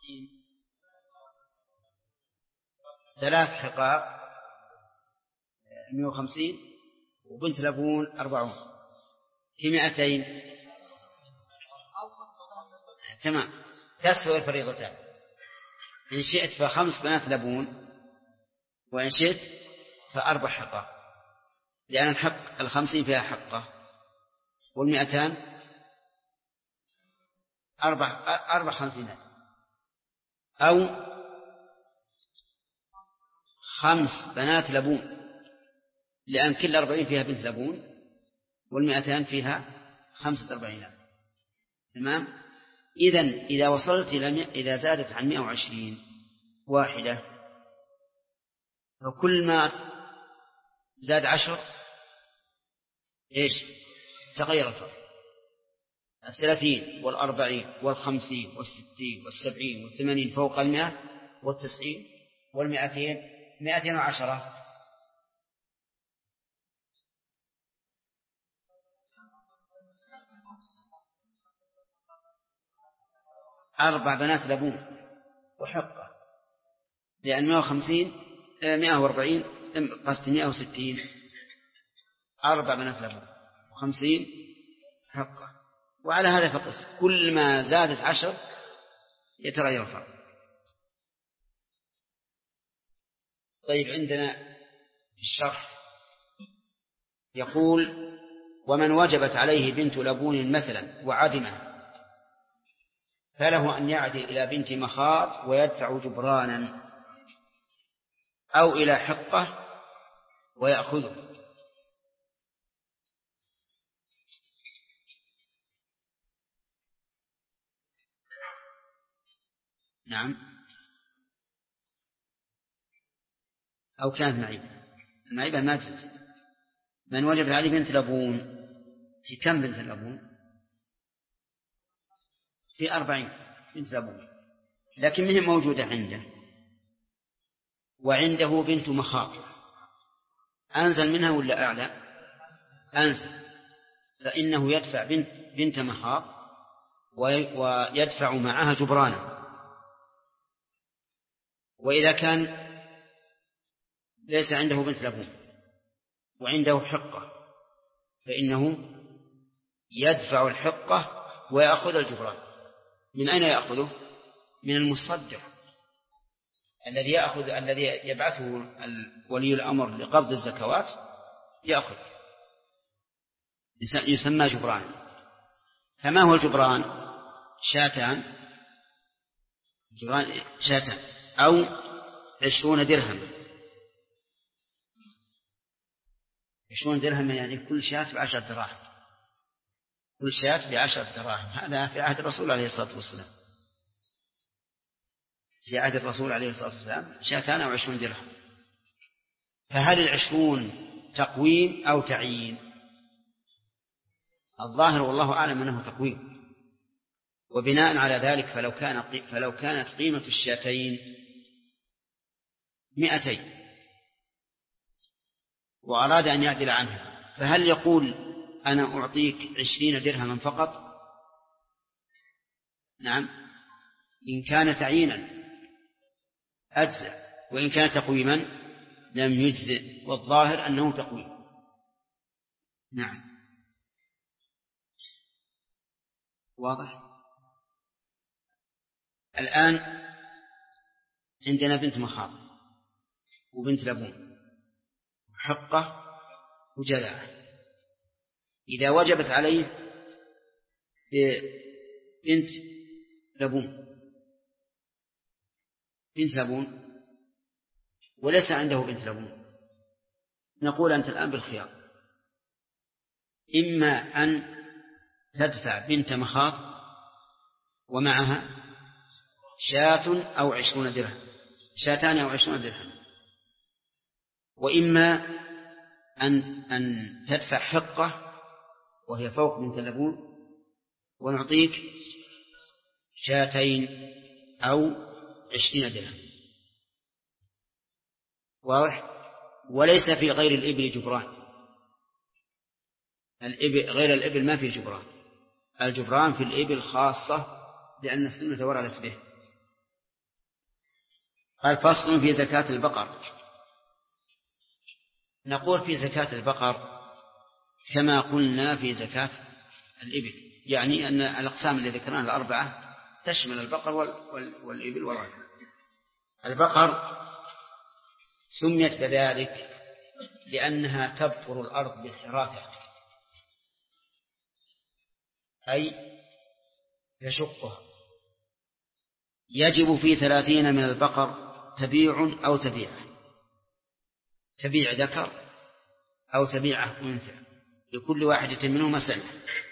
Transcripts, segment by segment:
3 حقاق 150 وبنت لبون 40 في 200. تمام، تسوي الفريضتان. إن شئت ف5 بنات لبون، وإن شئت ف4 حقاق، لأن الحق 50 فيها حقة، وال200 4 50، أو 5 بنات لبون، لأن كل 40 فيها بنت لبون، وال200 فيها 45. تمام. إذا وصلت إذا زادت عن 120 واحدة، فكل ما زاد 10 إيش تغير الفرق. 30 وال40 وال50 وال60 وال70 وال80 فوق 100 وال90 وال200 210. أربع بنات لبون وحقة، لأن 150 140 قصد 160 4 بنات لبون و50 حقة. وعلى هذا فقس، كل ما زادت 10 يتغير الفرق. طيب، عندنا في الشرح يقول: ومن وجبت عليه بنت لبون مثلا وعدمه، فله أن يعدل إلى بنت مخاض ويدفع جبرانا، أو إلى حقة ويأخذه. نعم، أو كانت معيبة ما تجزي. من وجبت عليه بنت لبون، في كم بنت لبون؟ في 40 بنت لبون، لكن منهم موجودة عنده، وعنده بنت مخاض. أنزل منها ولا أعلى؟ أنزل، فإنه يدفع بنت مخاض ويدفع معها جبرانا. وإذا كان ليس عنده بنت لبون وعنده حقة، فإنه يدفع الحقة ويأخذ الجبران. من أين يأخذه؟ من المصدق الذي يبعثه ولي الأمر لقبض الزكوات، يأخذ، يسمى جبران. فما هو الجبران؟ شاتان أو 20 درهم. 20 درهم يعني كل شاة ب10 دراهم، كل شاة ب10 دراهم. هذا في عهد الرسول عليه الصلاة والسلام. في عهد الرسول عليه الصلاة والسلام 2 أو 20 درهم. فهل 20 تقويم أو تعيين؟ الظاهر والله أعلم أنه تقويم. وبناء على ذلك فلو كانت قيمة الشاتين 200 وأراد أن يعدل عنها، فهل يقول أنا أعطيك 20 درهما فقط؟ نعم، إن كان تعيينا أجزأ، وإن كان تقويما لم يجزئ، والظاهر أنه تقويم. نعم، واضح. الآن عندنا بنت مخاض وبنت لبون وحقة وجذعة. إذا وجبت عليه بنت لبون وليس عنده بنت لبون، نقول أنت الآن بالخيار: إما أن تدفع بنت مخاض ومعها 2 أو 20 درهم، 2 أو 20 درهم، وإما أن تدفع حقة وهي فوق بنت لبون ونعطيك 2 أو 20 درهم. واضح. وليس في غير الإبل جبران. غير الإبل ما في جبران. الجبران في الإبل خاصة، لأن السنة وردت به. قال فصل في زكاة البقر. نقول في زكاة البقر كما قلنا في زكاة الإبل، يعني أن الأقسام اللي ذكرناها الأربعة تشمل البقر والإبل والغنم. البقر سميت كذلك لأنها تبقر الأرض بحراثها، أي تشقها. يجب في 30 من البقر تبيع أو تبيعة، تبيع ذكر أو تبيعة أنثى، لكل واحدة منهما سنة.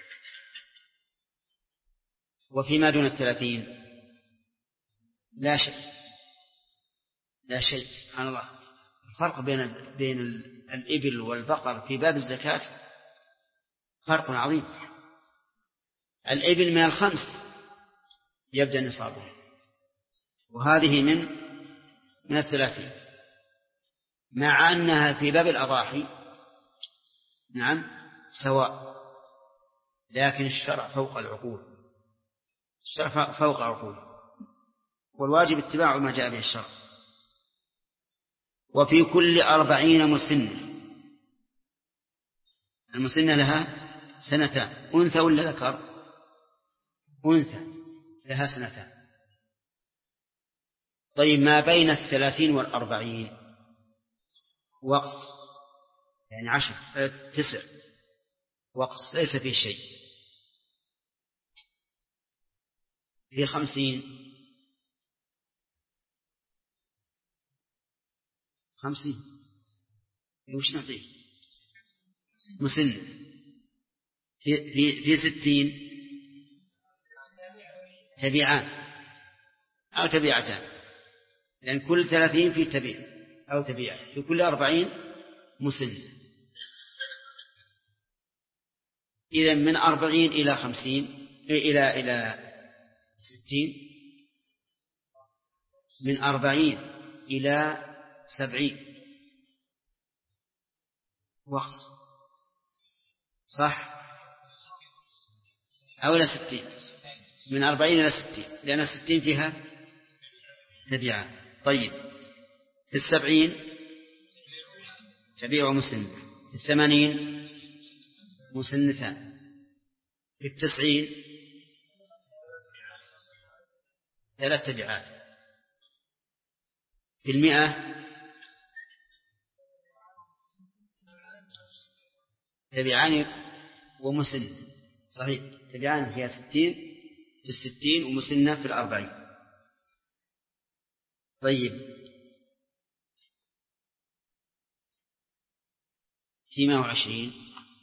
وفيما دون 30 لا شيء، لا شيء. سبحان الله، الفرق بين الإبل والبقر في باب الزكاة فرق عظيم. الإبل من 5 يبدأ نصابه، وهذه من 30، مع أنها في باب الأضاحي نعم سواء، لكن الشرع فوق العقول، الشرع فوق عقول، والواجب اتباع ما جاء به الشرع. وفي كل 40 مسنة، المسنة لها 2 أنثى ولا ذكر؟ أنثى لها 2. طيب ما بين 30 و40 وقص، يعني 9 وقص ليس فيه شيء. في 50 وش نعطيه مسنة. في 60 تبيعان أو تبيعتان، لأن كل 30 فيه تبيع أو تبيع. في كل 40 مسنة. إذن من 40 إلى 50 إلى 60، من 40 إلى 70 وقص، صح؟ أو إلى 60، من 40 إلى 60، لأن 60 فيها تبيعان. طيب في 70 تبيع مسنة، في 80 مسنتان، في 90 3 تبيعات، في 100 تبيعان ومسنة، صحيح، تبيعان فيها 60 في 60 ومسنة في 40. طيب في 120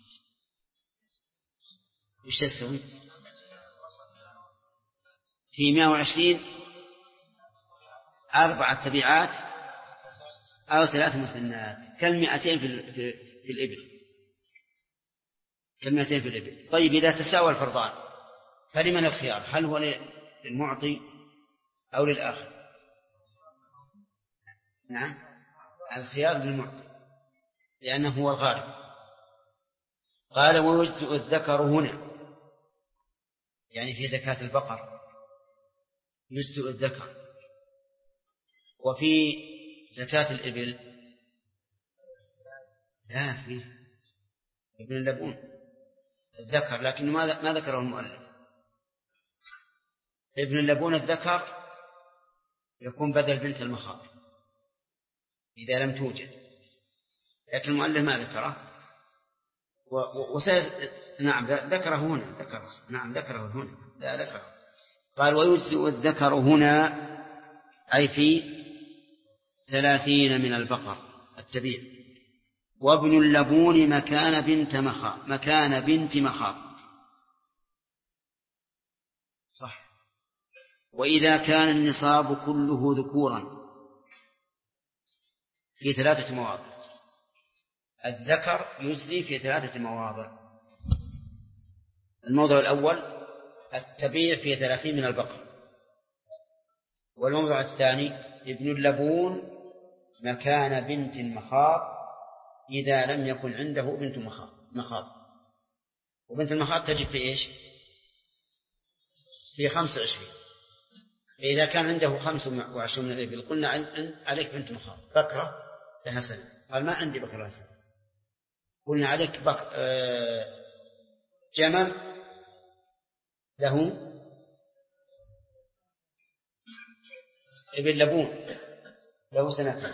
وش تسوي؟ في 120 4 تبيعات أو 3 مسنات، كال200 في الإبل، كال200 في الإبل. طيب إذا تساوى الفرضان فلمن الخيار؟ هل هو للمعطي أو للآخر؟ نعم، الخيار للمعطي لأنه هو الغالب. قال ويجزئ الذكر هنا، يعني في زكاة البقر يجزئ الذكر. وفي زكاة الإبل لا، فيه ابن اللبون الذكر، لكن ما ذكره المؤلف. ابن اللبون الذكر يكون بدل بنت المخاض إذا لم توجد، لكن المؤلف ما ذكره. نعم ذكره هنا، ذكره هنا، لا ذكره. قال ويجزئ الذكر هنا أي في 30 من البقر التبيع. وابن اللبون مكان بنت مخاض، صح. وإذا كان النصاب كله ذكورا في 3 مواضع، الذكر يجزي في 3 مواضع. الموضع الأول التبيع في 30 من البقر، والموضع الثاني ابن اللبون مكان بنت المخاض إذا لم يكن عنده بنت مخاض. وبنت المخاض تجب في إيش؟ في 25، إذا كان عنده 25 من الإبل قلنا عليك بنت مخاض بكرة لها سنة، قال ما عندي بكرة لها سنة، قلنا عليك جمل له ابن لبون له سنة.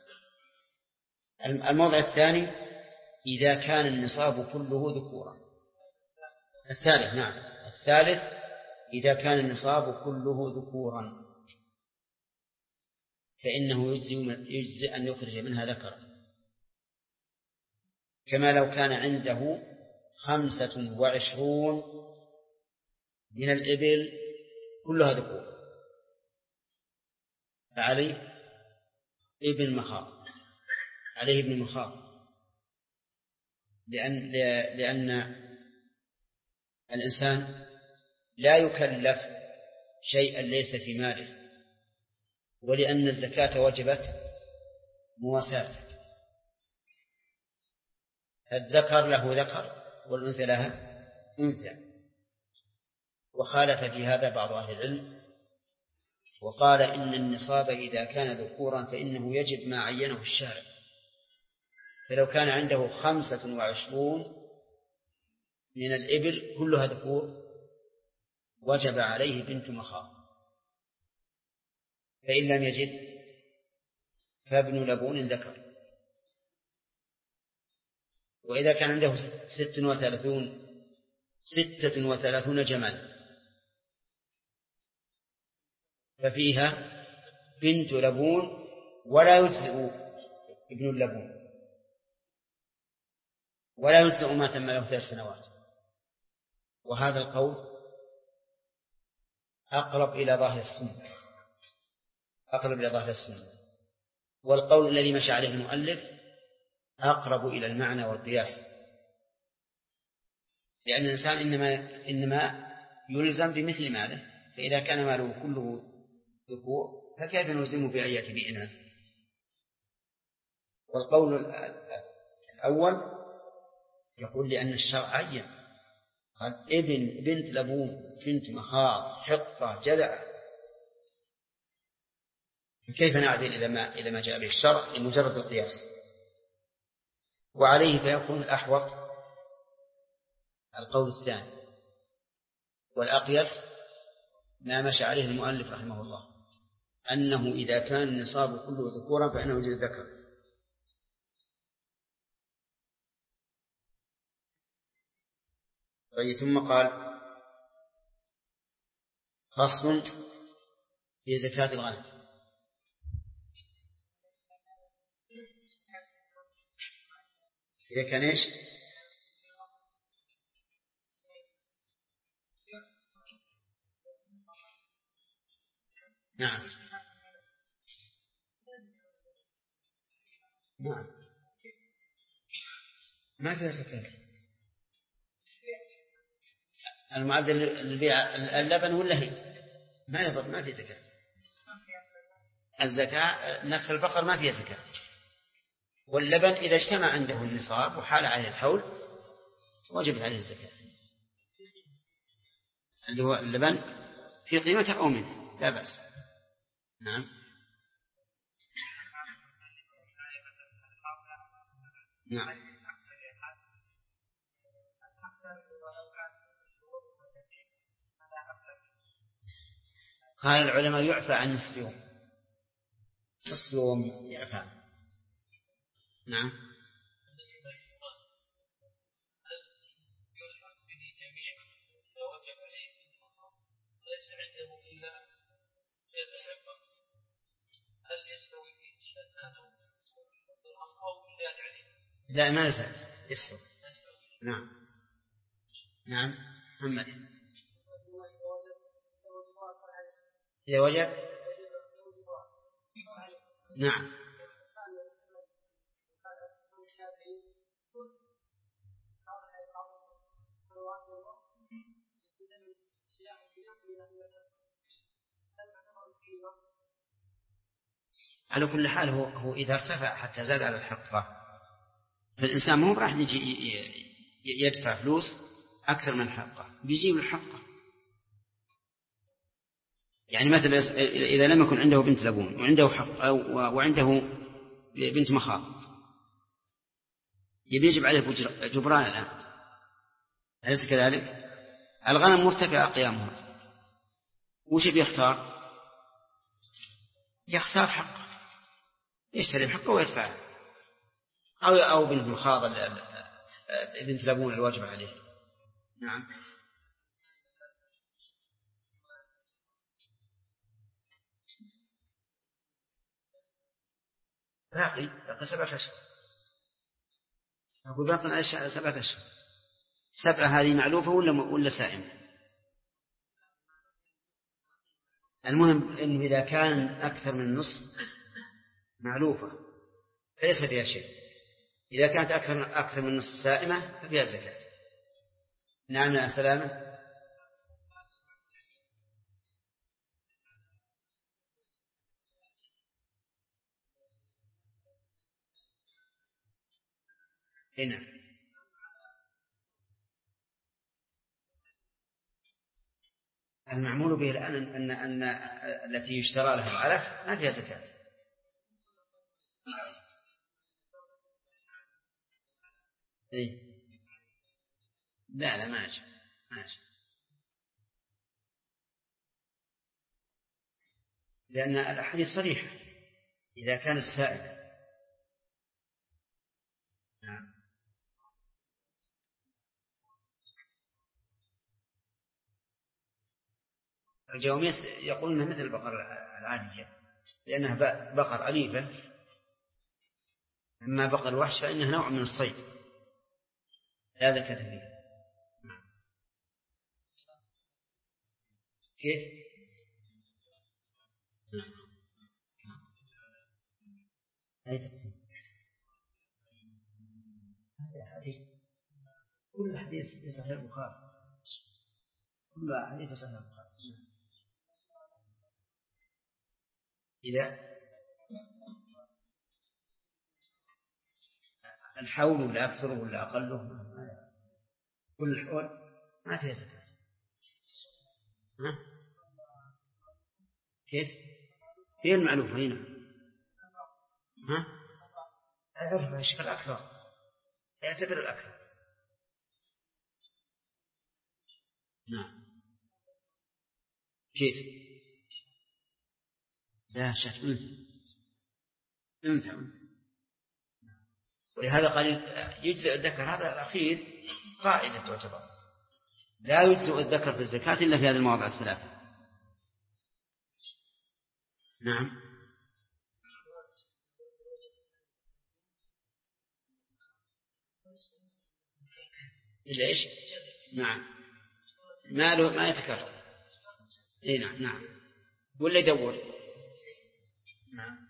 الموضع الثاني إذا كان النصاب كله ذكورا. الثالث نعم، الثالث إذا كان النصاب كله ذكورا فإنه يجزئ أن يخرج منها ذكرا، كما لو كان عنده 25 من الإبل كلها ذكور فعليه ابن مخاض، عليه ابن مخاض، لأن الإنسان لا يكلف شيئا ليس في ماله، ولأن الزكاة وجبت مواساة، الذكر له ذكر والأنثى لها أنثى. وخالف في هذا بعض أهل العلم وقال إن النصاب إذا كان ذكورا فإنه يجب ما عينه الشارع، فلو كان عنده 25 من الإبل كلها ذكور وجب عليه بنت مخاض، فإن لم يجد فابن لبون ذكر. وإذا كان عنده 36 جمل ففيها بنت لبون ولا يجزئ ابن اللبون، ولا يجزئ ما تم له 3 سنوات. وهذا القول أقرب إلى ظاهر السنة، والقول الذي مشى عليه المؤلف أقرب إلى المعنى والقياس، لأن الإنسان إنما يلزم بمثل ماله، فإذا كان ماله كله ذكور فكيف نلزمه بأن يأتي بإناث؟ والقول الأول يقول لأن الشرع عين، قال ابن بنت لبون بنت مخاض حقة جدع، كيف نعدل إلى ما جاء به الشرع لمجرد القياس؟ وعليه فيكون الأحوط القول الثاني، والأقيس ما مشى عليه المؤلف رحمه الله، أنه إذا كان النصاب كله ذكورا فإنه يجد ذكر. طيب، ثم قال فصل في زكاة الغنم. إذا كان إيش؟ نعم ما فيها زكاة. المعدل للبيع اللبن ولا هي ما يضر، ما في زكاة. الزكاة نفس البقر ما فيها زكاة، واللبن إذا اجتمع عنده النصاب وحال عليه الحول وجب عليه الزكاة، اللي هو اللبن في قيمته أو منه لا بأس. نعم قال العلماء يعفى عن نصف يوم يعفى. نعم لا ما يزال يسوي. نعم محمد إذا وجب نعم على كل حال هو إذا ارتفع حتى زاد على الحقة فالإنسان مو راح يجي يدفع فلوس أكثر من حقه، بيجيب الحقة. يعني مثلا إذا لم يكن عنده بنت لبون وعنده حق وعنده بنت مخاض يجب عليه جبران الآن، أليس كذلك؟ الغنم مرتفع قيامها، وش بيختار؟ يختار حقه، يشتري حقه ويدفعه، أو بنت مخاض بنت لبون الواجب عليه. نعم. باقي 7 أشهر. أقول باقي 7 أشهر. 7 هذه معلوفة ولا سائمة؟ المهم إنه إذا كان أكثر من نصف معلوفة فليس فيها شيء، إذا كانت أكثر من نصف سائمة ففيها زكاة. نعم يا سلامة. هنا المعمول به الآن أن التي يشترى لها العلف ما فيها زكاة. إيه؟ لا ما أجب. لأن الأحاديث صريحة إذا كان السائل. نعم. الجواميس يقولون مثل البقر العادية لأنها بقر أليفة، أما بقر الوحش فإنها نوع من الصيد لا زكاة فيها. كيف؟ أي تقسيم؟ هذا حديث، كل حديث في صحيح البخاري، كل حديث في صحيح البخاري. إذا الحول ولا أكثره ولا أقله، كل الحول ما فيها زكاة. ها؟ كيف؟ هي المعلوفة هنا. ها؟ أعرف الشيء الأكثر، يعتبر الأكثر. نعم. كيف؟ لا شك انثى. ولهذا قال يجزئ الذكر، هذا الأخير قاعدة تعتبر، لا يجزئ الذكر في الزكاة إلا في هذه المواضع الثلاثة. نعم. إلا إيش؟ نعم. ماله ما يتكرر. إيه نعم. ولا يدور. نعم.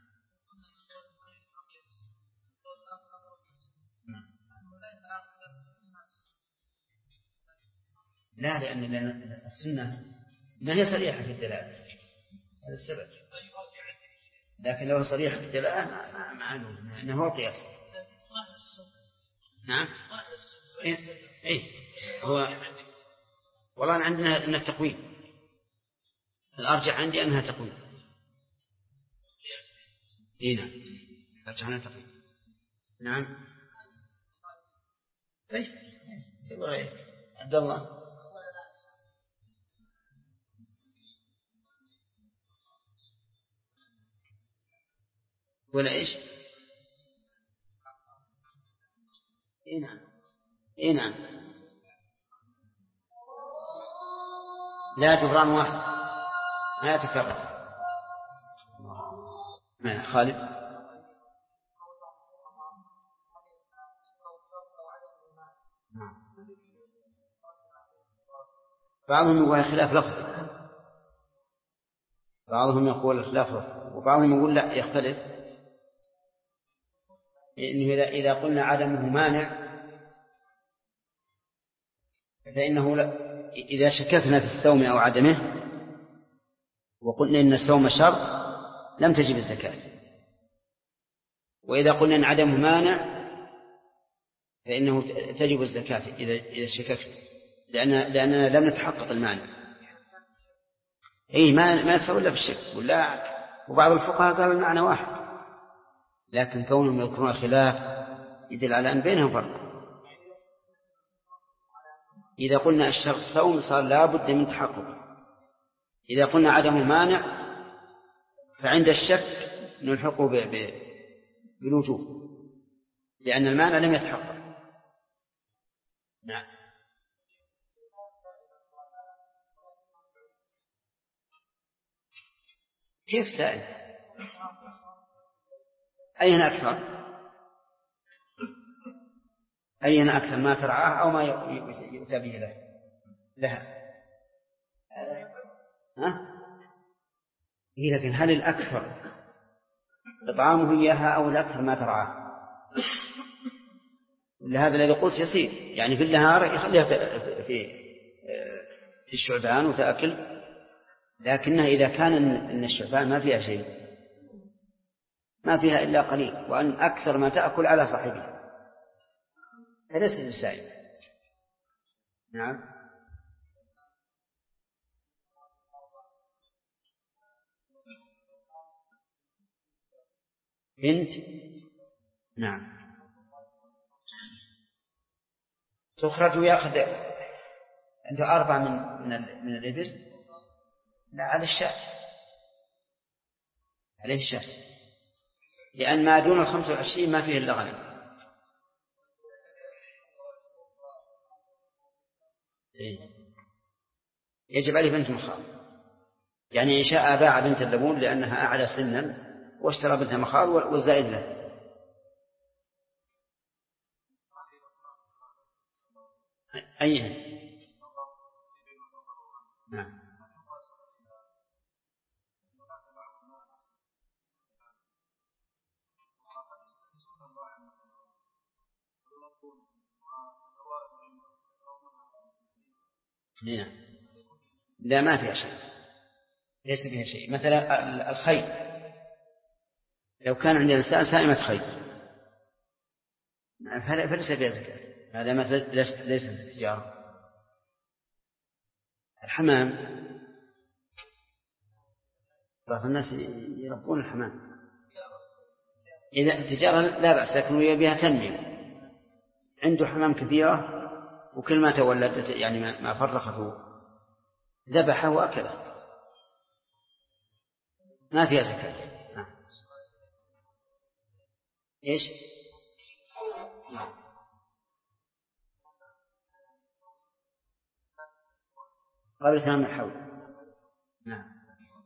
لا، لأن السنة ما هي صريحة في الدلالة، هذا السبب. لكن لو صريحة في الدلالة ما معلوم أنه هو القياس. نعم. إيه هو والله عندنا أن التقويم الأرجح عندي أنها تقويم. إيه نعم، أرجح أنها تقويم. نعم. طيب عبد الله. ولا إيش؟ إيه نعم. إيه نعم. لا جبران واحد ما يتكرر. ما خالد. بعضهم يقول خلاف لفظ، بعضهم يقول خلاف لفظ، وبعضهم يقول لا يختلف، إنه إذا قلنا عدمه مانع فإنه إذا شككنا في الصوم أو عدمه وقلنا إن الصوم شرط لم تجب الزكاة، وإذا قلنا إن عدمه مانع فإنه تجب الزكاة إذا شككنا، لأننا لم نتحقق المانع. أي ما يتصور إلا في الشرك. وبعض الفقهاء قال المعنى واحد، لكن كونهم يذكرون الخلاف يدل على أن بينهم فرق. إذا قلنا الشرط صوم صار لا بد من تحقق. إذا قلنا عدم مانع فعند الشك نلحقه بالوجوب، لأن المانع لم يتحقق. نعم. كيف سائل؟ أين أكثر؟ أين أكثر، ما ترعاه أو ما يؤتى به لها؟ ها؟ إيه، لكن هل الأكثر إطعامه إياها أو الأكثر ما ترعاه؟ لهذا الذي قلت يصير، يعني في النهار يخليها في الشعبان وتأكل، لكنها إذا كان إن الشعبان ما فيها شيء، ما فيها إلا قليل، وأن أكثر ما تأكل على صاحبها فليس للسائل. نعم. بنت. نعم. تخرج ويأخذ عنده 4 من الإبل. لا، على الشاة، عليه الشاة، لأن ما دون 25 ما فيه إلا غنم. يجب عليه بنت مخاض، يعني إن شاء باع بنت اللبون لأنها أعلى سنا واشترى بنت مخاض والزائد له. أيها. نعم. لا، ما فيها شيء، ليس فيها شيء. مثلا الخيل، لو كان عند الإنسان سائمة خيل فليس فيها زكاة، هذا مثل ليس في التجارة. الحمام، بعض الناس يربون الحمام، إذا التجارة لا بأس، لكن يبيها تنمية. عنده حمام كثيرة وكل ما تولدت يعني ما فرخته ذبحه وأكله، ما فيها زكاة. إيش؟ قبل تمام الحول. نعم.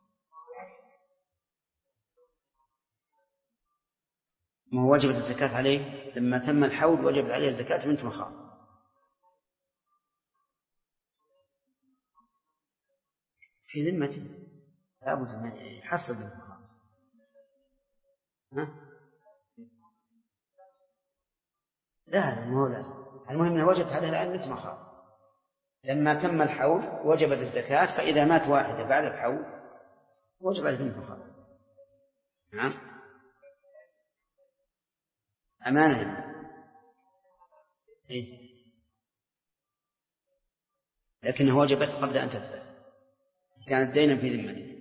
ما هو وجبت الزكاة عليه لما تم الحول، وجبت عليه الزكاة بنت مخاض. في ذمته لا بد أن يحصل بنت مخاض. لا، هذا ما هو لازم، المهم أنه وجبت عليه الآن بنت مخاض. لما تم الحول وجبت الزكاة، فإذا مات واحدة بعد الحول وجب عليه بنت مخاض. نعم. أمانة. إيه؟ لكنه وجبت قبل أن تدفع، كانت دينا في ذمته.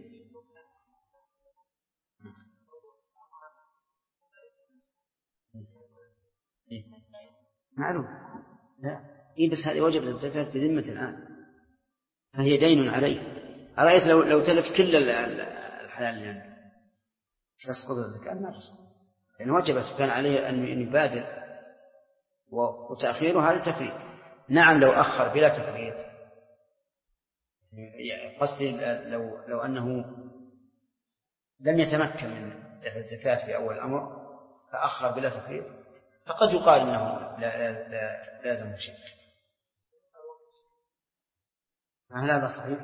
معلوم. لا، إيه، بس هذه وجبت الزكاة في ذمة الآن، فهي دين عليه. أرأيت لو تلف كل الحلال اللي عنده تسقط الزكاة؟ ما تسقط، لأن وجبت، كان عليه أن يبادر، وتأخيره هذا تفريط. نعم، لو أخر بلا تفريط، قصدي لو أنه لم يتمكن من دفع الزكاة في أول الأمر فأخر بلا تفريط، فقد يقال أنه لا لازم شيء. فهل هذا صحيح؟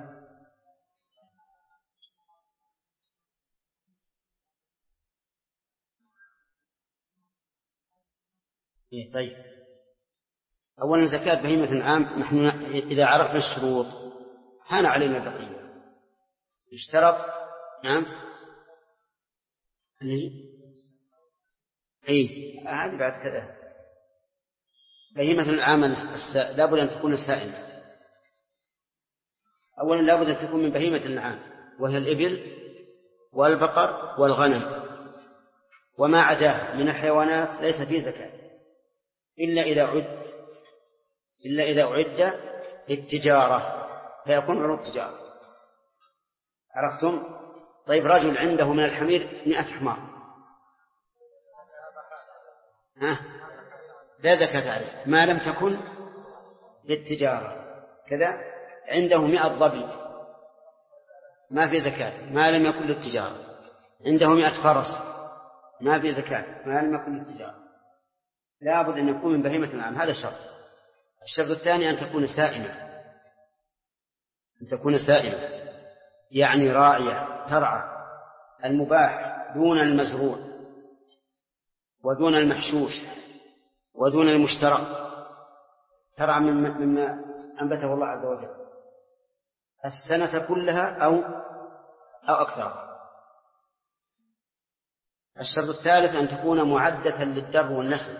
إيه، طيب. أولا زكاة بهيمة العام، نحن إذا عرفنا الشروط هان علينا البقية. اشترط. نعم. أي هذه بعد كذا. بهيمة العام لا بد أن تكون سائمة. أولا لا بد أن تكون من بهيمة النعام، وهي الإبل والبقر والغنم، وما عداه من الحيوانات ليس فيه زكاة إلا إذا أعد للتجارة فيكون عروض تجارة. عرفتم؟ طيب رجل عنده من الحمير 100 حمار، لا زكاة عليه ما لم تكن للتجارة. كذا عنده 100 ضبي ما في زكاة ما لم يكن للتجارة. عنده 100 فرس ما في زكاة ما لم يكن للتجارة. لا بد أن يكون من بهيمة الأنعام، هذا الشرط. الشرط الثاني أن تكون سائمة يعني راعية ترعى المباح دون المزروع ودون المحشوش ودون المشترى، ترعى مما أنبته الله عز وجل السنة كلها أو أكثر. الشرط الثالث أن تكون معدة للدر والنسل،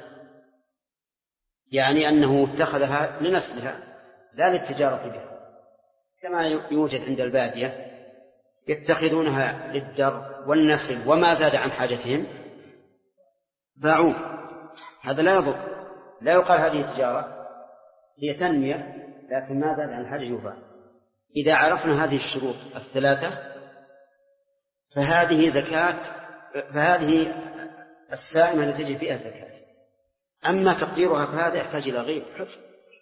يعني أنه اتخذها لنسلها لا للتجارة بها، كما يوجد عند البادية يتخذونها للدر والنسل وما زاد عن حاجتهم باعوه. هذا لا يضر، لا يقال هذه تجارة، هي تنمية لكن ما زاد عن حاجة يباع. إذا عرفنا هذه الشروط الثلاثة فهذه السائمة التي تجي فيها زكاة. أما تقديرها فهذا يحتاج إلى غير حفظ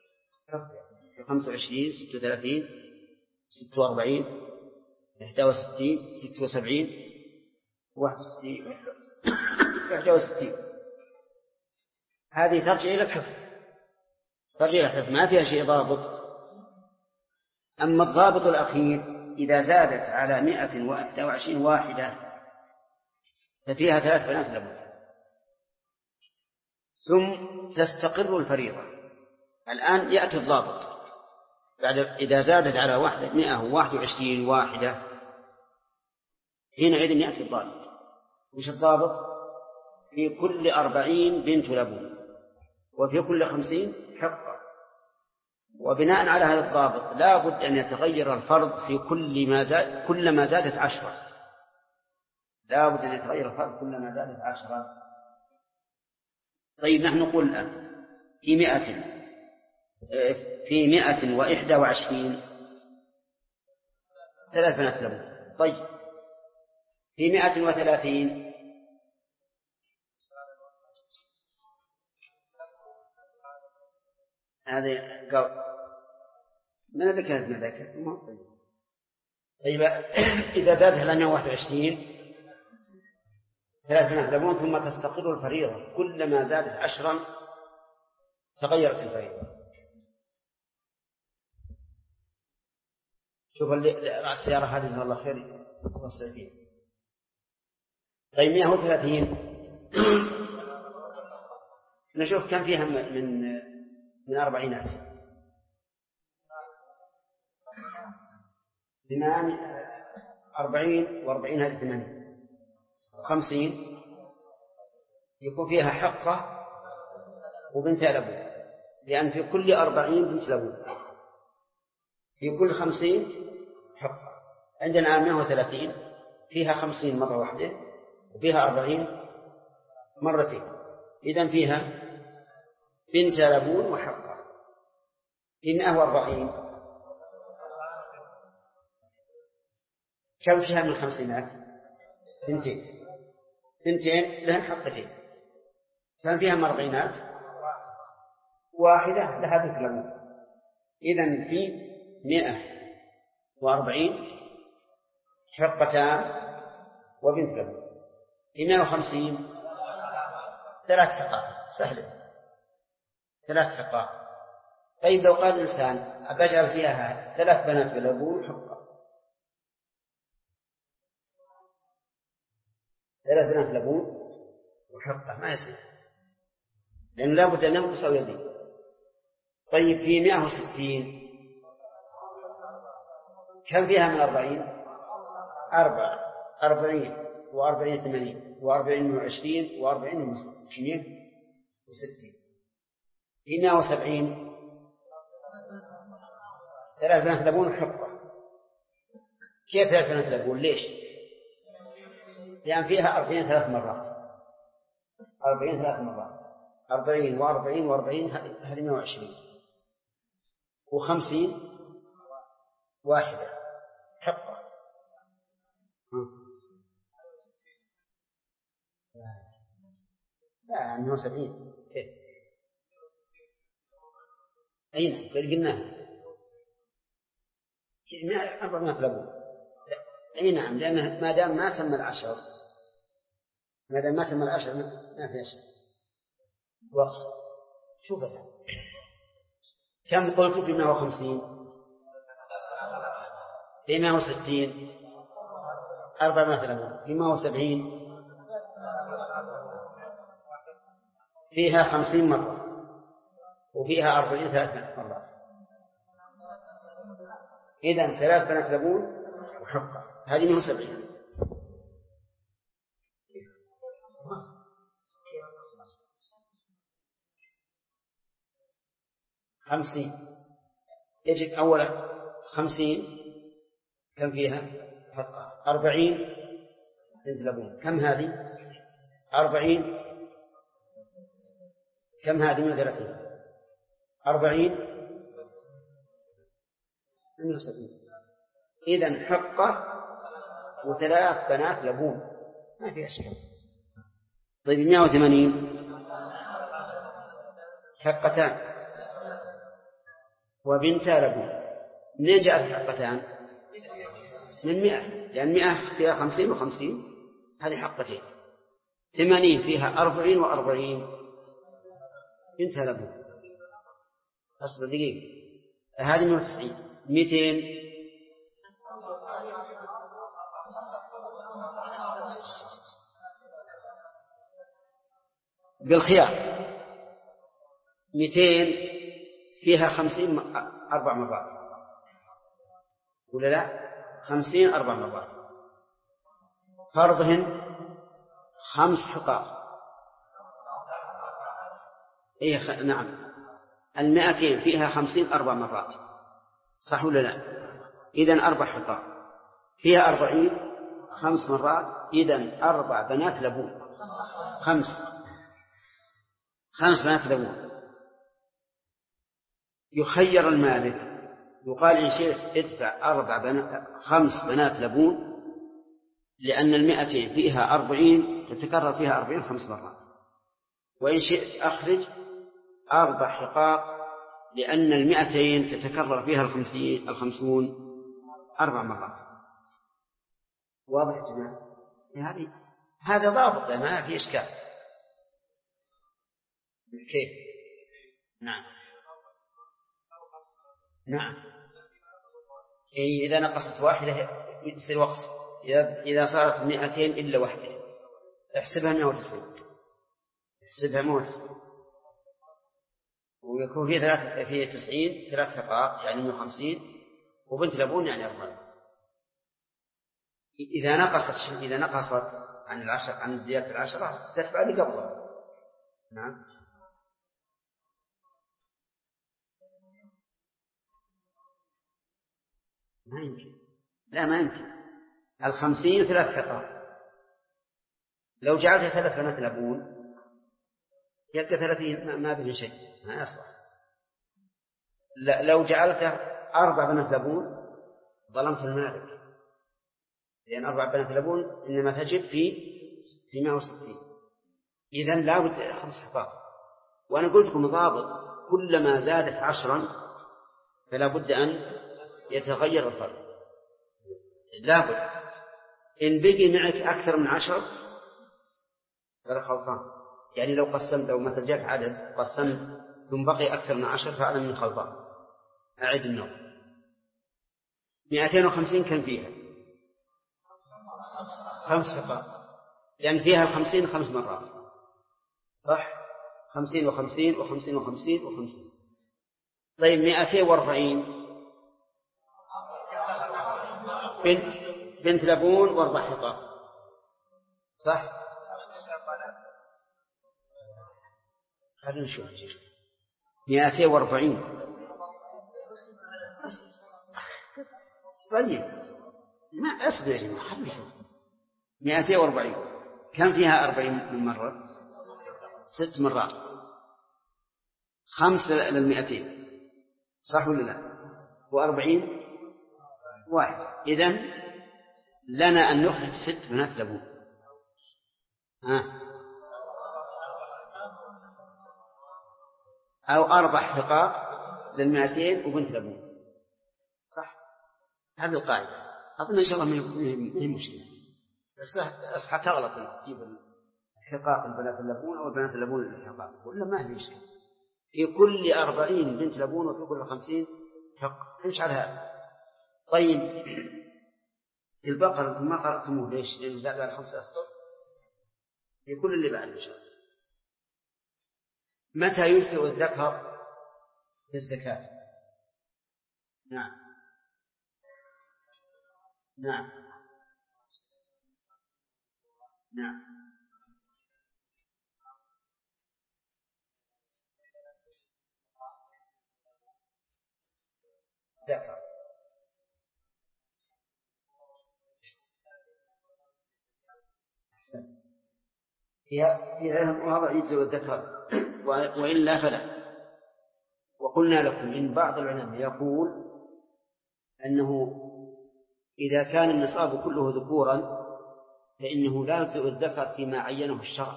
25 36 46 61 76 61 61 هذه ترجع إلى الحفظ ما فيها شيء ضابط. أما الضابط الأخير إذا زادت على 121 واحدة ففيها 3 بنات لبون ثم تستقر الفريضة. الآن يأتي الضابط بعد إذا زادت على 121 واحدة حينئذ يأتي الضابط. وش الضابط؟ في كل 40 بنت لبون وفي كل 50 حقة. وبناء على هذا الضابط لا بد أن يتغير الفرض في كلما زادت 10. لا بد أن يتغير الفرض كلما زادت 10. طيب نحن نقول الآن في 121 3 بنات لبون. طيب في 130 هذا قال من ذكرت ما ذكرت. طيب إذا زادت إلى 121 3 بنات لبون ثم تستقر الفريضة كلما زادت 10 تغيرت الفريضة. شوف السيارة هذه جزاها الله خير وصل فيه. طيب 130 نشوف كم فيها من 40 40 و40 هذه 8 50 يكون فيها حقة وبنت لبون، لأن في كل 40 بنت لبون في كل 50 حقة. عندنا 130 فيها 50 مرة واحدة وفيها 40 مرتين، إذن فيها بنت لبون وحقة. في 140 كم فيها من 50؟ بنتين لهن حقتين، كم فيها من 40 واحدة لها بنت لبون. إذن في 140 حقتان وبنت لبون. في 150 3 حقات سهلة 3 حقات. طيب لو قال الإنسان أبجعل فيها 3 بنات بلبون حقة 3 بنات لبون وحقة ما يصير، لأن لا بد أن ينقص أو يزيد. طيب في 160 كم فيها من 40؟ 40 و40 80 و40 و20 و40 و60. في 170 3 بنات لبون حقة كيف 3 بنات لبون؟ ليش؟ لأن فيها 40 3 مرات، 40 3 مرات، 40 و40 و40 هذه 120، و50 واحدة حقة. لا 170 كيف؟ أي نعم قلناها 400 لبون. أي نعم، لأنه ما دام ما تم العشر، ما دام ما تم العشر ما في شيء وقص. شوف الآن كم قلت في 150 في 160 400 لبون، في 170 فيها 50 مرة، وفيها 40 3 مرات. إذن 3 بنات لبون وحقة، هذه 170. 50 يجب أولا 50 كم فيها حقة؟ 40 بنت لبون، كم هذه؟ 40 كم هذه؟ 130 40 170. إذن حقة و3 بنات لبون ما في أشياء. طيب 180 حقتان وبنت لبون، منين جاءت الحقتان؟ من 100، لأن 100 فيها 50 و50، هذه حقتين. 80 فيها 40 و40 بنت لبون. أصبر دقيقة، هذه 190. 200 بالخيار، 200 فيها 50 4 مرات ولا لا؟ 50 4 مرات، فرضهن 5 حقاق. إيه نعم، 200 فيها 50 4 مرات، صح ولا لا؟ إذن 4 حقاق فيها 40 5 مرات، إذن 4 بنات لبون، 5 بنات لبون. يخير المالك، يقال إن شئت ادفع 5 بنات لبون، لأن 200 فيها 40 تتكرر فيها 40 5 مرات، وإن شئت أخرج 4 حقاق، لأن 200 تتكرر فيها 50 4 مرات. واضح يا جماعة؟ هذا ضابط ما في إشكال. كيف؟ نعم إذا نقصت واحدة يصير وقص. إذا صارت 200 إلا واحدة احسبها 190، احسبها 190، ويكون في 90 3 حقاق يعني 150، وبنت لبون يعني 40. إذا نقصت عن العشر، عن زيادة العشرة تتبع اللي قبلها. نعم ما يمكن، لا ما يمكن. 50 3 حقاق، لو جعلتها 3 بنات لبون يبقى 30 ما به شيء، ما يصلح. لو جعلته 4 بنات لبون ظلمت المالك، لأن 4 بنات لبون إنما تجب في 160. إذن لا بد 5 حقاق. وأنا قلت لكم ضابط، كلما زادت 10 فلا بد أن يتغير الفرق، لا بد. إن بقي معك أكثر من 10 ترى خلطان، يعني لو قسمت، لو مثل جاء عدد قسمت ثم بقي أكثر من 10 فعلا من خلطان. أعد النوم. 250 كم فيها؟ 5 حقاق، لأن فيها 50 5 مرات، صح؟ 50 و50 و50 و50 و50. طيب 240 بنت لبون و4 حقاق، صح؟ خلينا نشوف 240. طيب ما أصبر يا جماعة خلي شوف 240 كم فيها 40 مرة 6 مرات 5 لل200 صح ولا لا 40 واحد إذن لنا أن نخرج 6 بنات لبون أو 4 حقاق لل200 وبنت لبون صح هذه القاعدة أظن إن شاء الله ما هي مشكلة بس حتغلط تجيب الحقاق البنات اللبون أو البنات اللبون الحقاق ولا ما هي مشكلة في كل 40 بنت لبون وفي كل 50 حق نمشي على هذا طيب البقرة ما قرأتموه ليش؟ لأنه زاد على 5 أسطر في كل اللي بعد إن شاء الله متى يجزئ الذكر في الزكاة؟ نعم نعم نعم ذكر أحسن في هذا المواضع يجزئ الذكر وإلا فلا وقلنا لكم إن بعض العلماء يقول أنه إذا كان النصاب كله ذكورا فإنه لا يجزئ الذكر فيما عينه الشرع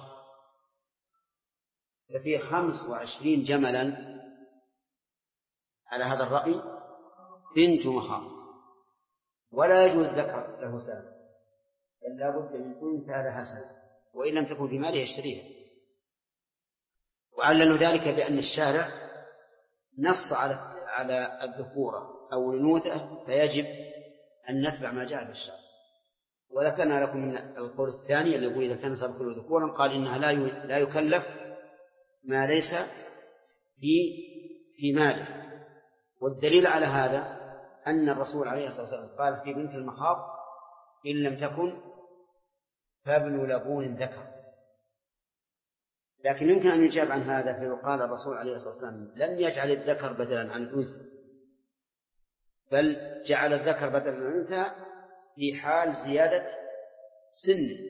ففي 25 جملا على هذا الرأي بنت مخاض ولا يجوز ذكر له سنة بل لا بد من أنثى لها سنة وإن لم تكن في ماله يشتريها وعللوا ذلك بأن الشارع نص على الذكورة أو الأنوثة فيجب أن نتبع ما جاء بالشرع وذكرنا لكم من القول الثاني اللي يقول إذا كان نصاب كله ذكورا قال إنها لا يكلف ما ليس في ماله والدليل على هذا أن الرسول عليه الصلاة والسلام قال في بنت المخاض إن لم تكن فابن لبون ذكر لكن يمكن أن يجاب عن هذا فيقال الرسول عليه الصلاة والسلام لم يجعل الذكر بدلا عن الأنثى بل جعل الذكر بدلا عن الأنثى في حال زيادة سن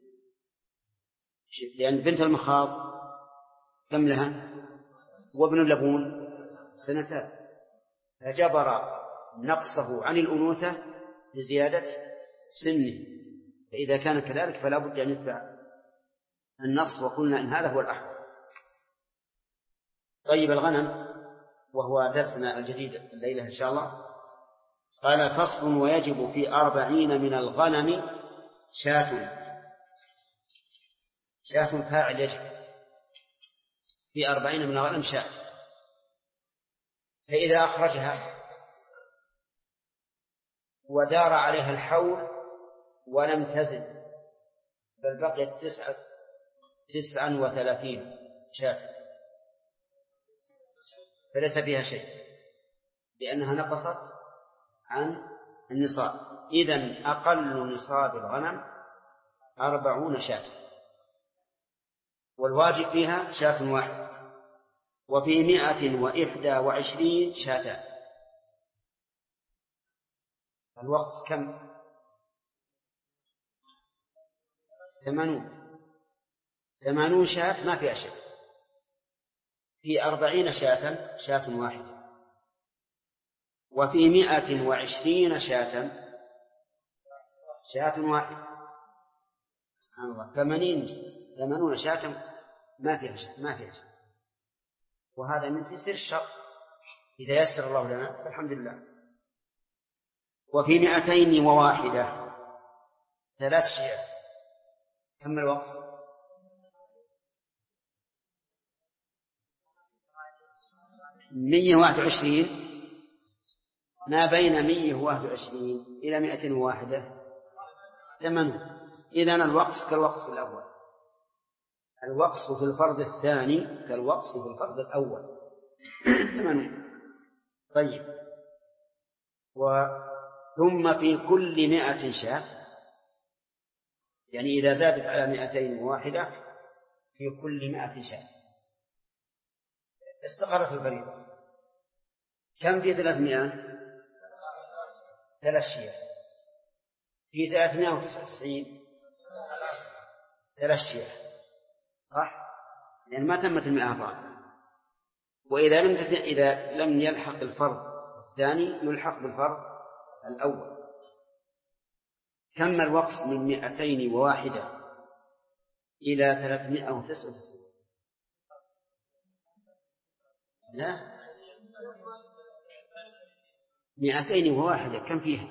لأن بنت المخاض كم لها وابن اللبون 2 سنين فجبر نقصه عن الأنوثة لزيادة سنه فإذا كان كذلك فلا بد أن يتبع النص وقلنا إن هذا هو الأحوط طيب الغنم وهو درسنا الجديد الليلة إن شاء الله قال فصل ويجب في 40 من الغنم شاة فاعل يجب في 40 من الغنم شاة فإذا أخرجها ودار عليها الحول ولم تزد بل بقيت 39 شاة فليس فيها شيء لأنها نقصت عن النصاب إذن أقل نصاب الغنم 40 شاة والواجب فيها شاة واحد وفي 121 شاة الوقت كم 80 شاة ما فيها شيء في 40 شاة واحدة وفي 120 شاة واحدة سبحان الله 80 شاة ما فيها شيء وهذا من تيسير الشر إذا يسر الله لنا فالحمد لله وفي 201 3 شياه كم الوقت 121 ما بين 121 إلى 201 8 إذن الوقت كالوقت في الأول الوقت في الفرض الثاني كالوقت في الفرض الأول 8 طيب ثم في كل 100 شاة يعني إذا زادت على 201 في كل 100 شاة استقرت الفريضة كم في 300 3 شياه في 399 3 شياه، صح؟ لأن ما تمت 100 ضرب. وإذا إذا لم يلحق الفرض الثاني يلحق بالفرض الأول. كم الوقت من 201 إلى 399؟ لا، 201 كم فيها؟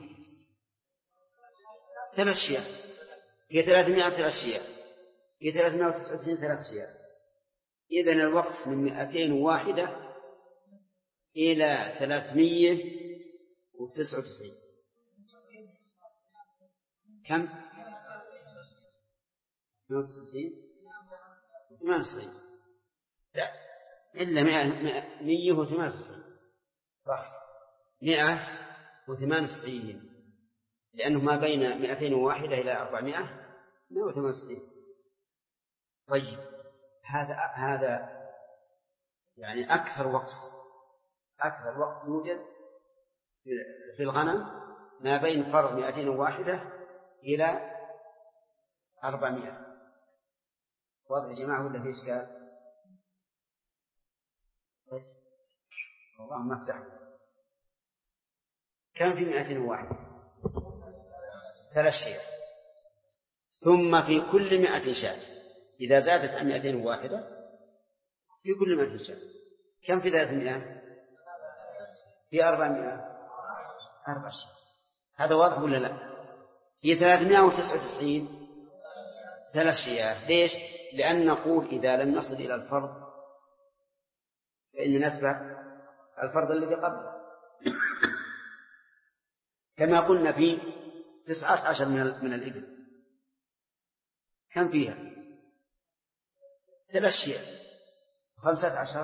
3 شياه. في 300 3 شياه، في 399 3 شياه. إذن الوقت من 201 إلى 399 كم؟ 98 لا، إلا 198 صح، 198 لأنه ما بين 201 إلى 400 198. طيب هذا يعني أكثر وقت يوجد في الغنم ما بين فرض 201 إلى 400. واضح يا جماعة ولا في إشكال؟ اللهم افتح. كم في 201؟ 3 شياه. ثم في كل 100 شاة إذا زادت عن 201 في كل 100 شاة. كم في 300؟ في 400 4 شاة. هذا واضح ولا لا؟ في 399 3 شياه. ليش؟ لأن نقول إذا لم نصل إلى الفرض فإن نتبع الفرض الذي قبله، كما قلنا في 19 من الإبل كم فيها؟ 3 شياه. 15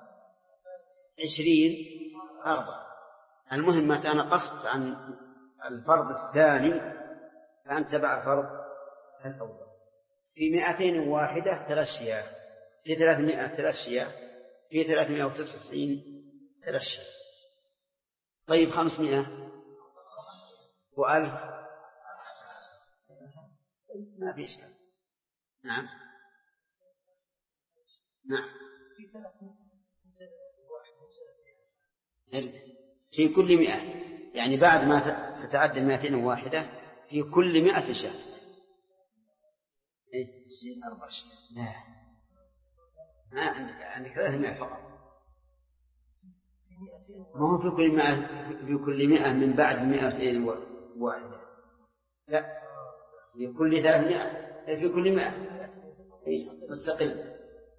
20 4. المهم متى نقصت عن الفرض الثاني فأنت تبع الفرض الأول. في 201 3 شياه، في 300 3 شياه، في 399 3 شياه. طيب 500 و1000 ما في إشكال. نعم في كل 100 يعني بعد ما تتعدى 201 في كل 100 شاة. يصير 4 شاة. لا، ما عندك 300 فقط. ما هو في كل 100 من بعد 201. لا، في كل 300 في كل 100 مستقل.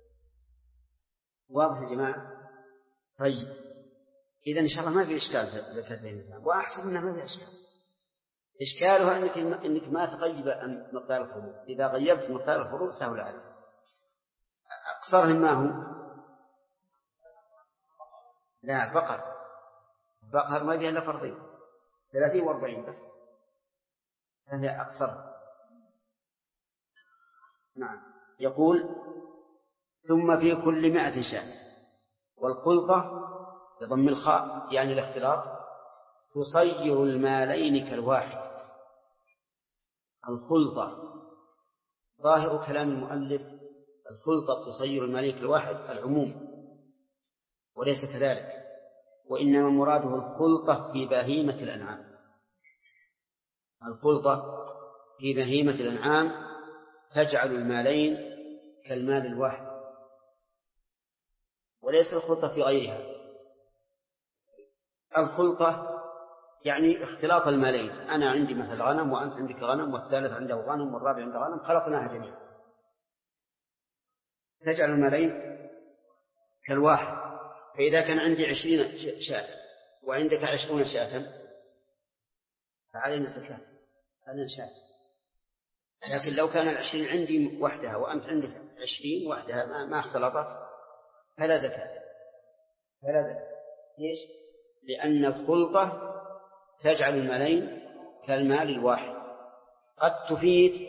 واضح يا جماعة؟ طيب إذا إن شاء الله ما في إشكال زكاة بين الإنسان، وأحسب أنه ما في إشكال. إشكالها أنك ما تغيب مقدار الفروض. إذا غيبت مقدار الفروض سهل عليك. أقصرها ما هو؟ لا، البقر ما فيها إلا فرضين 30 و40 بس، هذا أقصر. نعم. يقول ثم في كل 100 شاة. والخلطة بضم الخاء يعني الاختلاط تصير المالين كالواحد. الخلطة ظاهر كلام المؤلف الخلطة تصير المالين كالواحد العموم، وليس كذلك، وإنما مراده الخلطة في بهيمة الأنعام. الخلطة في بهيمة الأنعام تجعل المالين كالمال الواحد، وليس الخلطة في غيرها. الخلطة يعني اختلاط المالين، أنا عندي مثل غنم وأنت عندك غنم والثالث عنده غنم والرابع عنده غنم، خلطناها جميعا تجعل المالين كالواحد. فإذا كان عندي 20 شاة وعندك 20 شاة فعلينا زكاة، علينا شاة. لكن لو كان 20 عندي وحدها وأنت عندك 20 وحدها ما اختلطت فلا زكاة. ليش؟ لأن الخلطة تجعل المالين كالمال الواحد. قد تفيد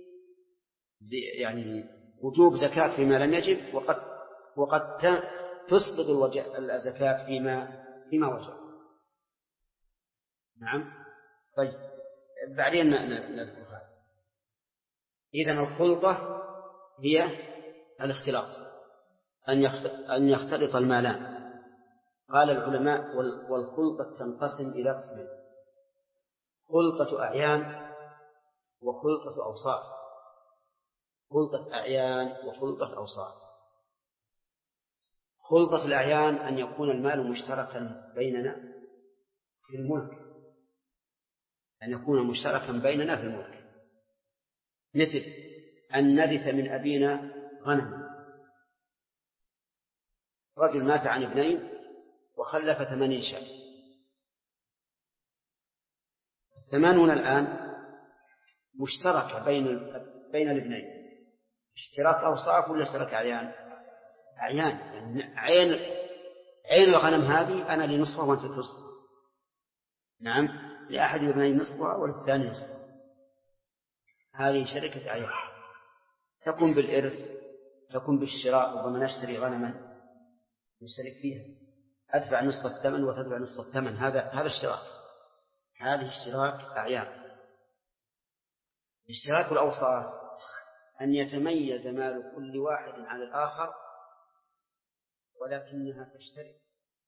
يعني وجوب زكاة فيما لم يجب، وقد تسقط الزكاة فيما وجب. نعم. طيب بعدين نذكرها. إذن الخلطة هي الاختلاط، أن يختلط المالان. قال العلماء والخلطة تنقسم إلى قسمين: خلطة أعيان وخلطة أوصاف. خلطة أعيان وخلطة أوصاف. خلطة الأعيان أن يكون المال مشتركا بيننا في الملك، أن يكون مشتركا بيننا في الملك، مثل أن نرث من أبينا غنم. رجل مات عن ابنين وخلف 80 شاة، 80 الآن مشتركة بين الابنين. اشتراك أوصاف ولا اشتراك أعيان؟ أعيان. يعني عين الغنم هذه أنا لي نصفها وأنت نصفها. نعم، لأحد الابنين نصفها وللثاني نصفها. هذه شركة أعيان، تكون بالإرث، تكون بالشراء. ربما نشتري غنما نشترك فيها، أدفع نصف الثمن وتدفع نصف الثمن. هذا اشتراك. هذه اشتراك أعيان. اشتراك الأوصاف أن يتميز مال كل واحد عن الآخر ولكنها تشترك.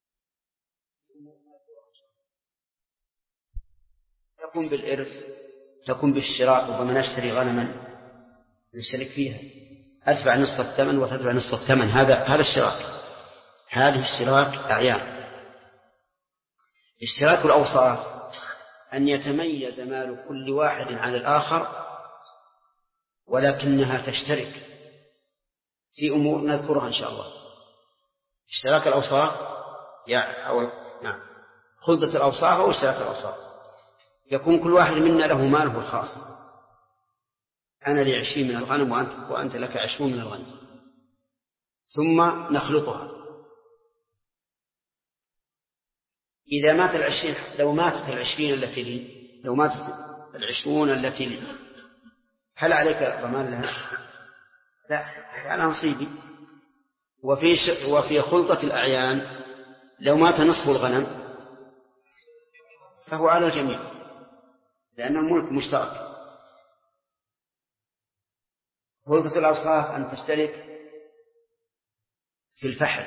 تكون بالإرث، تكون بالشراء. ربما نشتري غنما نشترك فيها، أدفع نصف الثمن وتدفع نصف الثمن. هذا اشتراك. هذه اشتراك أعيان. اشتراك الأوصاف أن يتميز مال كل واحد عن الآخر ولكنها تشترك في أمور نذكرها إن شاء الله. اشتراك الأوصاف نعم، خلطة الأوصاف أو اشتراك الأوصاف، يكون كل واحد منا له ماله الخاص. أنا لي 20 من الغنم وأنت لك 20 من الغنم، ثم نخلطها. إذا مات 20، لو ماتت 20 التي لي، لو ماتت 20 التي لي، هل عليك ضمان لها؟ لا، على نصيبي. وفي خلطة الأعيان لو مات نصف الغنم فهو على الجميع، لأن الملك مشترك. خلطة الأوصاف أن تشترك في الفحل.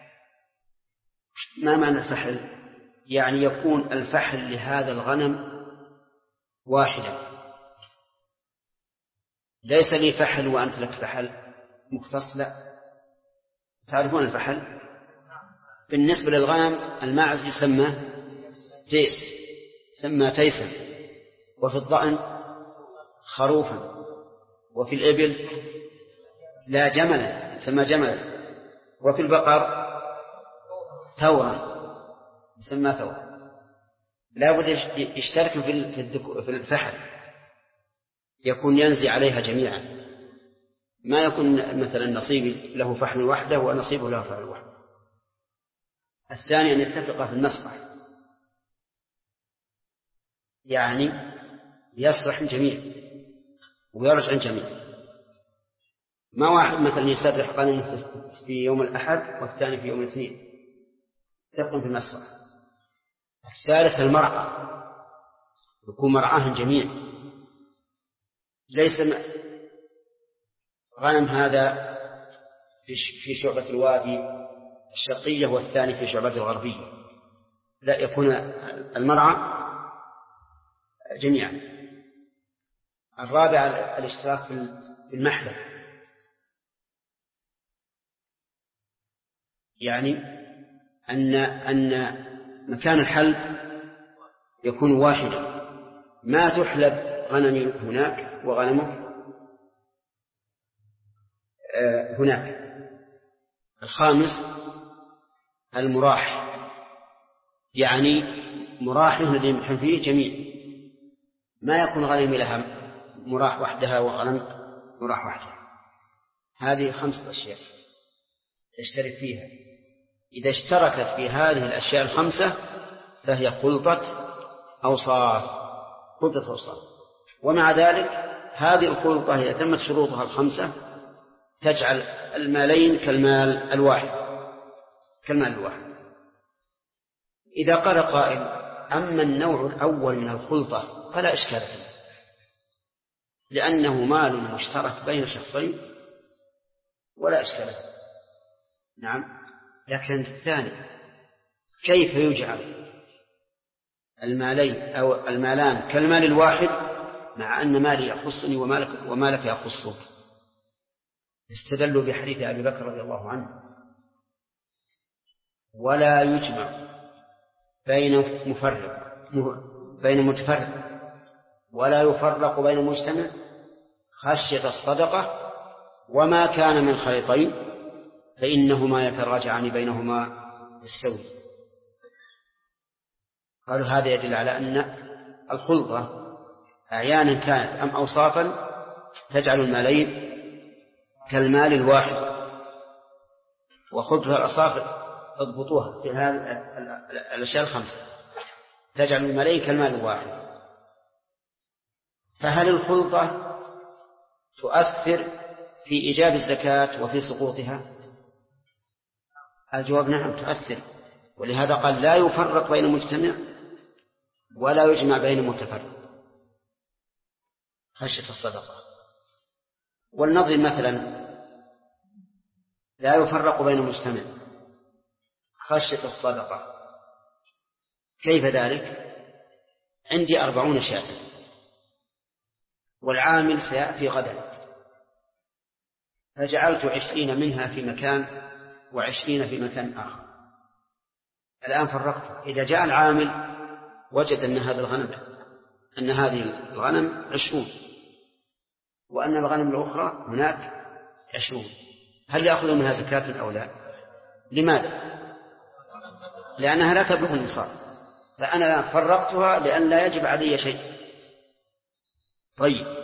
ما معنى الفحل؟ يعني يكون الفحل لهذا الغنم واحدا، ليس لي فحل وأنت لك فحل مختص. لا، تعرفون الفحل بالنسبة للغنم الماعز يسمى جيس، يسمى تيسا، وفي الضأن خروفا، وفي الإبل لا جملا يسمى جملا، وفي البقر ثورا يسمى ثورا. لا بد يشترك في الفحل، يكون ينزي عليها جميعا، ما يكون مثلا نصيبي له فحل وحده ونصيبه له فحل وحده. الثاني أن يتفق في المسرح، يعني يسرح الجميع ويرجع الجميع. ما واحد مثلا يسرح غنم في يوم الأحد والثاني في يوم الاثنين، يتفقون في المسرح. الثالث المرعى، يكون مرعاه الجميع، ليس غنم هذا في شعبة الوادي الشرقية والثاني في شعبة الغربية، لا، يكون المرعى جميعا. الرابع الاشتراك في المحلب، يعني أن مكان الحلب يكون واحدا، ما تحلب غنمي هناك وغنمه هناك. الخامس المراح، يعني مراح الذي فيه جميع، ما يكون غنمي لها مراح وحدها وغنم مراح وحدها. هذه 5 أشياء تشترك فيها. إذا اشتركت في هذه الأشياء 5 فهي خلطة أوصاف. خلطة أوصاف. ومع ذلك هذه الخلطة إذا تمت شروطها 5 تجعل المالين كالمال الواحد. إذا قال قائل: أما النوع الأول من الخلطة فلا إشكال فيه، لأنه مال مشترك بين شخصين ولا إشكال. نعم. لكن الثاني كيف يجعل المالين أو المالان كالمال الواحد مع أن مالي يخصني ومالك يخصك؟ استدلوا بحديث أبي بكر رضي الله عنه: ولا يجمع بين متفرق ولا يفرق بين مجتمع خشية الصدقة، وما كان من خليطين فإنهما يتراجعان بينهما بالسوي. قالوا هذا يدل على أن الخلطة أعيانا كانت أم أوصافا تجعل المالين كالمال الواحد. وخلطة الأصافر اضبطوها في هذه الأشياء الخمسة، تجعل المالين كالمال الواحد. فهل الخلطة تؤثر في إيجاب الزكاة وفي سقوطها؟ الجواب نعم تؤثر، ولهذا قال لا يفرق بين مجتمع ولا يجمع بين متفرق خشية الصدقة. والنظر مثلا لا يفرق بين مجتمع خشية الصدقة، كيف ذلك؟ عندي 40 شاة والعامل سيأتي غدا، فجعلت 20 منها في مكان و20 في مكان آخر. الآن فرقت، إذا جاء العامل وجد أن هذه الغنم 20 وأن الغنم الأخرى هناك 20، هل يأخذ منها زكاة أو لا؟ لماذا؟ لأنها لا تبلغ النصاب، فأنا فرقتها لأن لا يجب علي شيء. طيب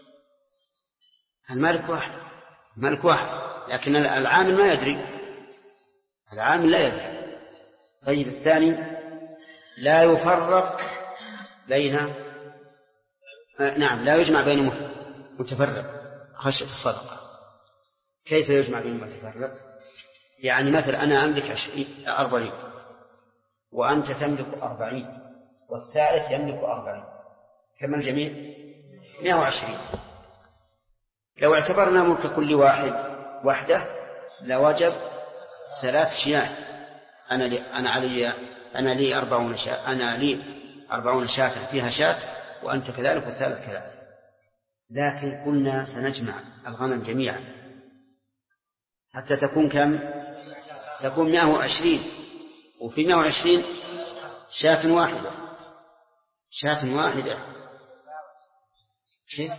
المالك واحد لكن العامل ما يدري، العامل لا يدري. طيب الثاني لا يفرق بين لا يجمع بين متفرق خشية الصدقة. كيف يجمع بين متفرق؟ يعني مثلا أنا أملك 40 وأنت تملك 40 والثالث يملك 40، كم الجميع؟ 120. لو اعتبرنا ملك كل واحد وحده لوجب 3 شياه. أنا لي 40 شاة، أنا لي 40 شاة فيها شاة وأنت كذلك والثالث كذلك. لكن قلنا سنجمع الغنم جميعا حتى تكون كم؟ تكون 120، وفي 120 شاة واحدة شيء.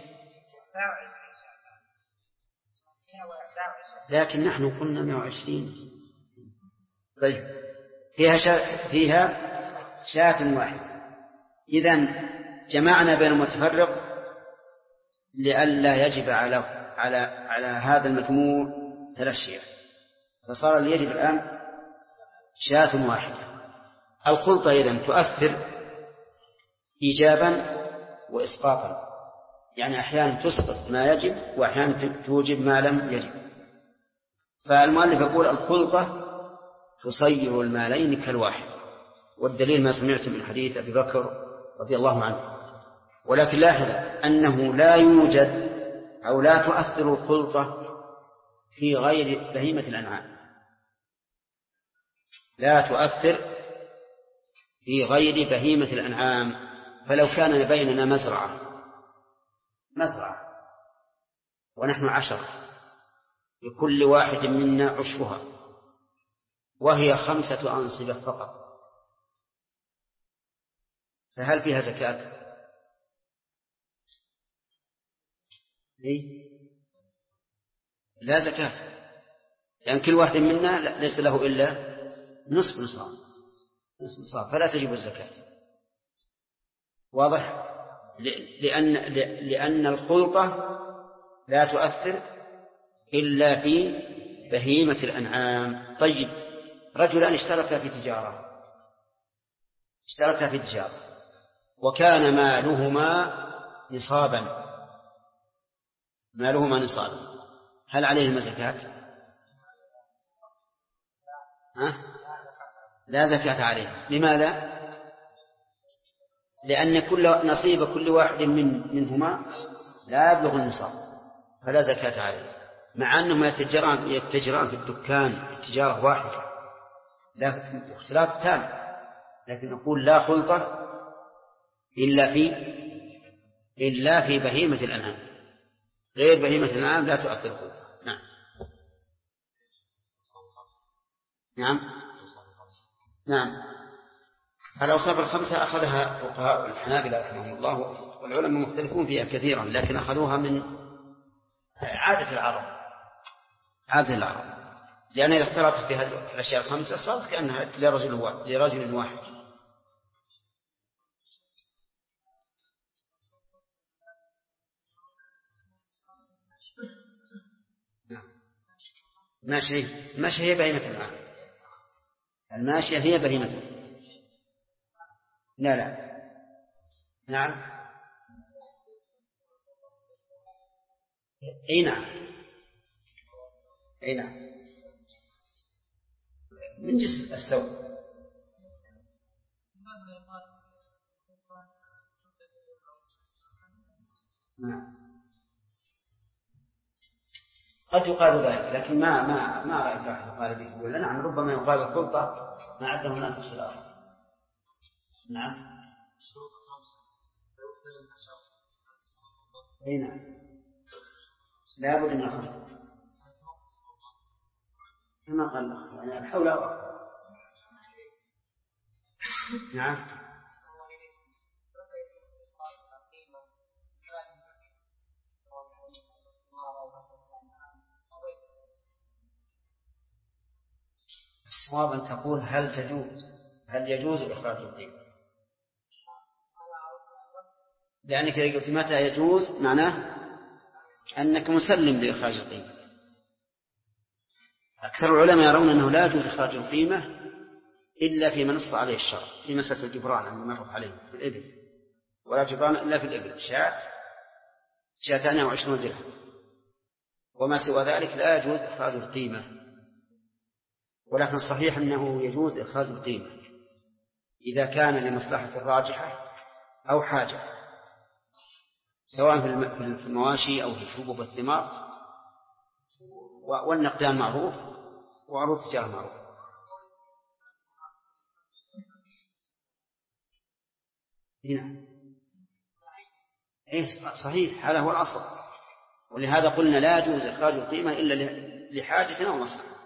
لكن نحن قلنا 120. طيب فيها شاة واحدة. إذن جمعنا بين المتفرق لئلا يجب على هذا المجموع 3 شياه، فصار اللي يجب الآن شاة واحدة. الخلطة إذن تؤثر إيجابا وإسقاطا، يعني أحيانا تسقط ما يجب وأحيانا توجب ما لم يجب. فالمؤلف يقول الخلطة تصير المالين كالواحد، والدليل ما سمعت من حديث أبي بكر رضي الله عنه. ولكن لاحظ أنه لا يوجد أو لا تؤثر الخلطة في غير بهيمة الأنعام، لا تؤثر في غير بهيمة الأنعام. فلو كان بيننا مزرعة ونحن 10 لكل واحد منا عشرها وهي 5 أنصبة فقط، فهل فيها زكاة؟ لا زكاة، لأن كل واحد منا ليس له إلا نصف نصاب، فلا تجب الزكاة. واضح؟ لأن الخلطة لا تؤثر إلا في بهيمة الأنعام. طيب رجلان اشتركا في تجارة وكان مالهما نصابا، هل عليهما زكاة؟ لا زكاة عليه. لماذا؟ لأن نصيب كل واحد منهما لا يبلغ النصاب فلا زكاة عليه، مع أنهم يتجران في الدكان تجارة واحدة لكن اختلاف تام، لكن نقول لا خلطة إلا في بهيمة الأنعام، غير بهيمة الأنعام لا تؤثر الخلطة. نعم. نعم. نعم. الأوصاف الخمسة أخذها فقهاء الحنابلة رحمهم الله، والعلماء مختلفون فيها كثيرا، لكن أخذوها من عادة العرب، لأن إذا اختلطت في هذه الأشياء الخمسة صارت كأنها لرجل واحد. الماشية هي بهيمة الأنعام، الماشية هي بهيمة. لا. نعم. أي نعم من جنس السوء. نعم. قد يقال ذلك، لكن ما رأيت أحد يقال به، ولا نعم ربما يقال الخلطة ما عده الناس الخلاف. نعم. أي نعم لا بد من الخلطة كما قال يعني الحول أكثر. نعم. الصواب أن تقول هل يجوز إخراج القيمة، لأنك إذا قلت متى يجوز معناه أنك مسلم لإخراج القيمة. أكثر العلماء يرون أنه لا يجوز إخراج القيمة إلا فيما نص عليه الشرع في مسألة الجبران الذي مر عليه في الإبل، ولا جبران إلا في الإبل، شاتان أو 20 درهم، وما سوى ذلك لا يجوز إخراج القيمة. ولكن الصحيح أنه يجوز إخراج القيمة إذا كان لمصلحة الراجحة أو حاجة، سواء في المواشي أو في الحبوب والثمار، والنقدان معروف وعروض التجارة معروف. هنا صحيح هذا هو الأصل، ولهذا قلنا لا يجوز إخراج القيمة إلا لحاجة أو مصلحة.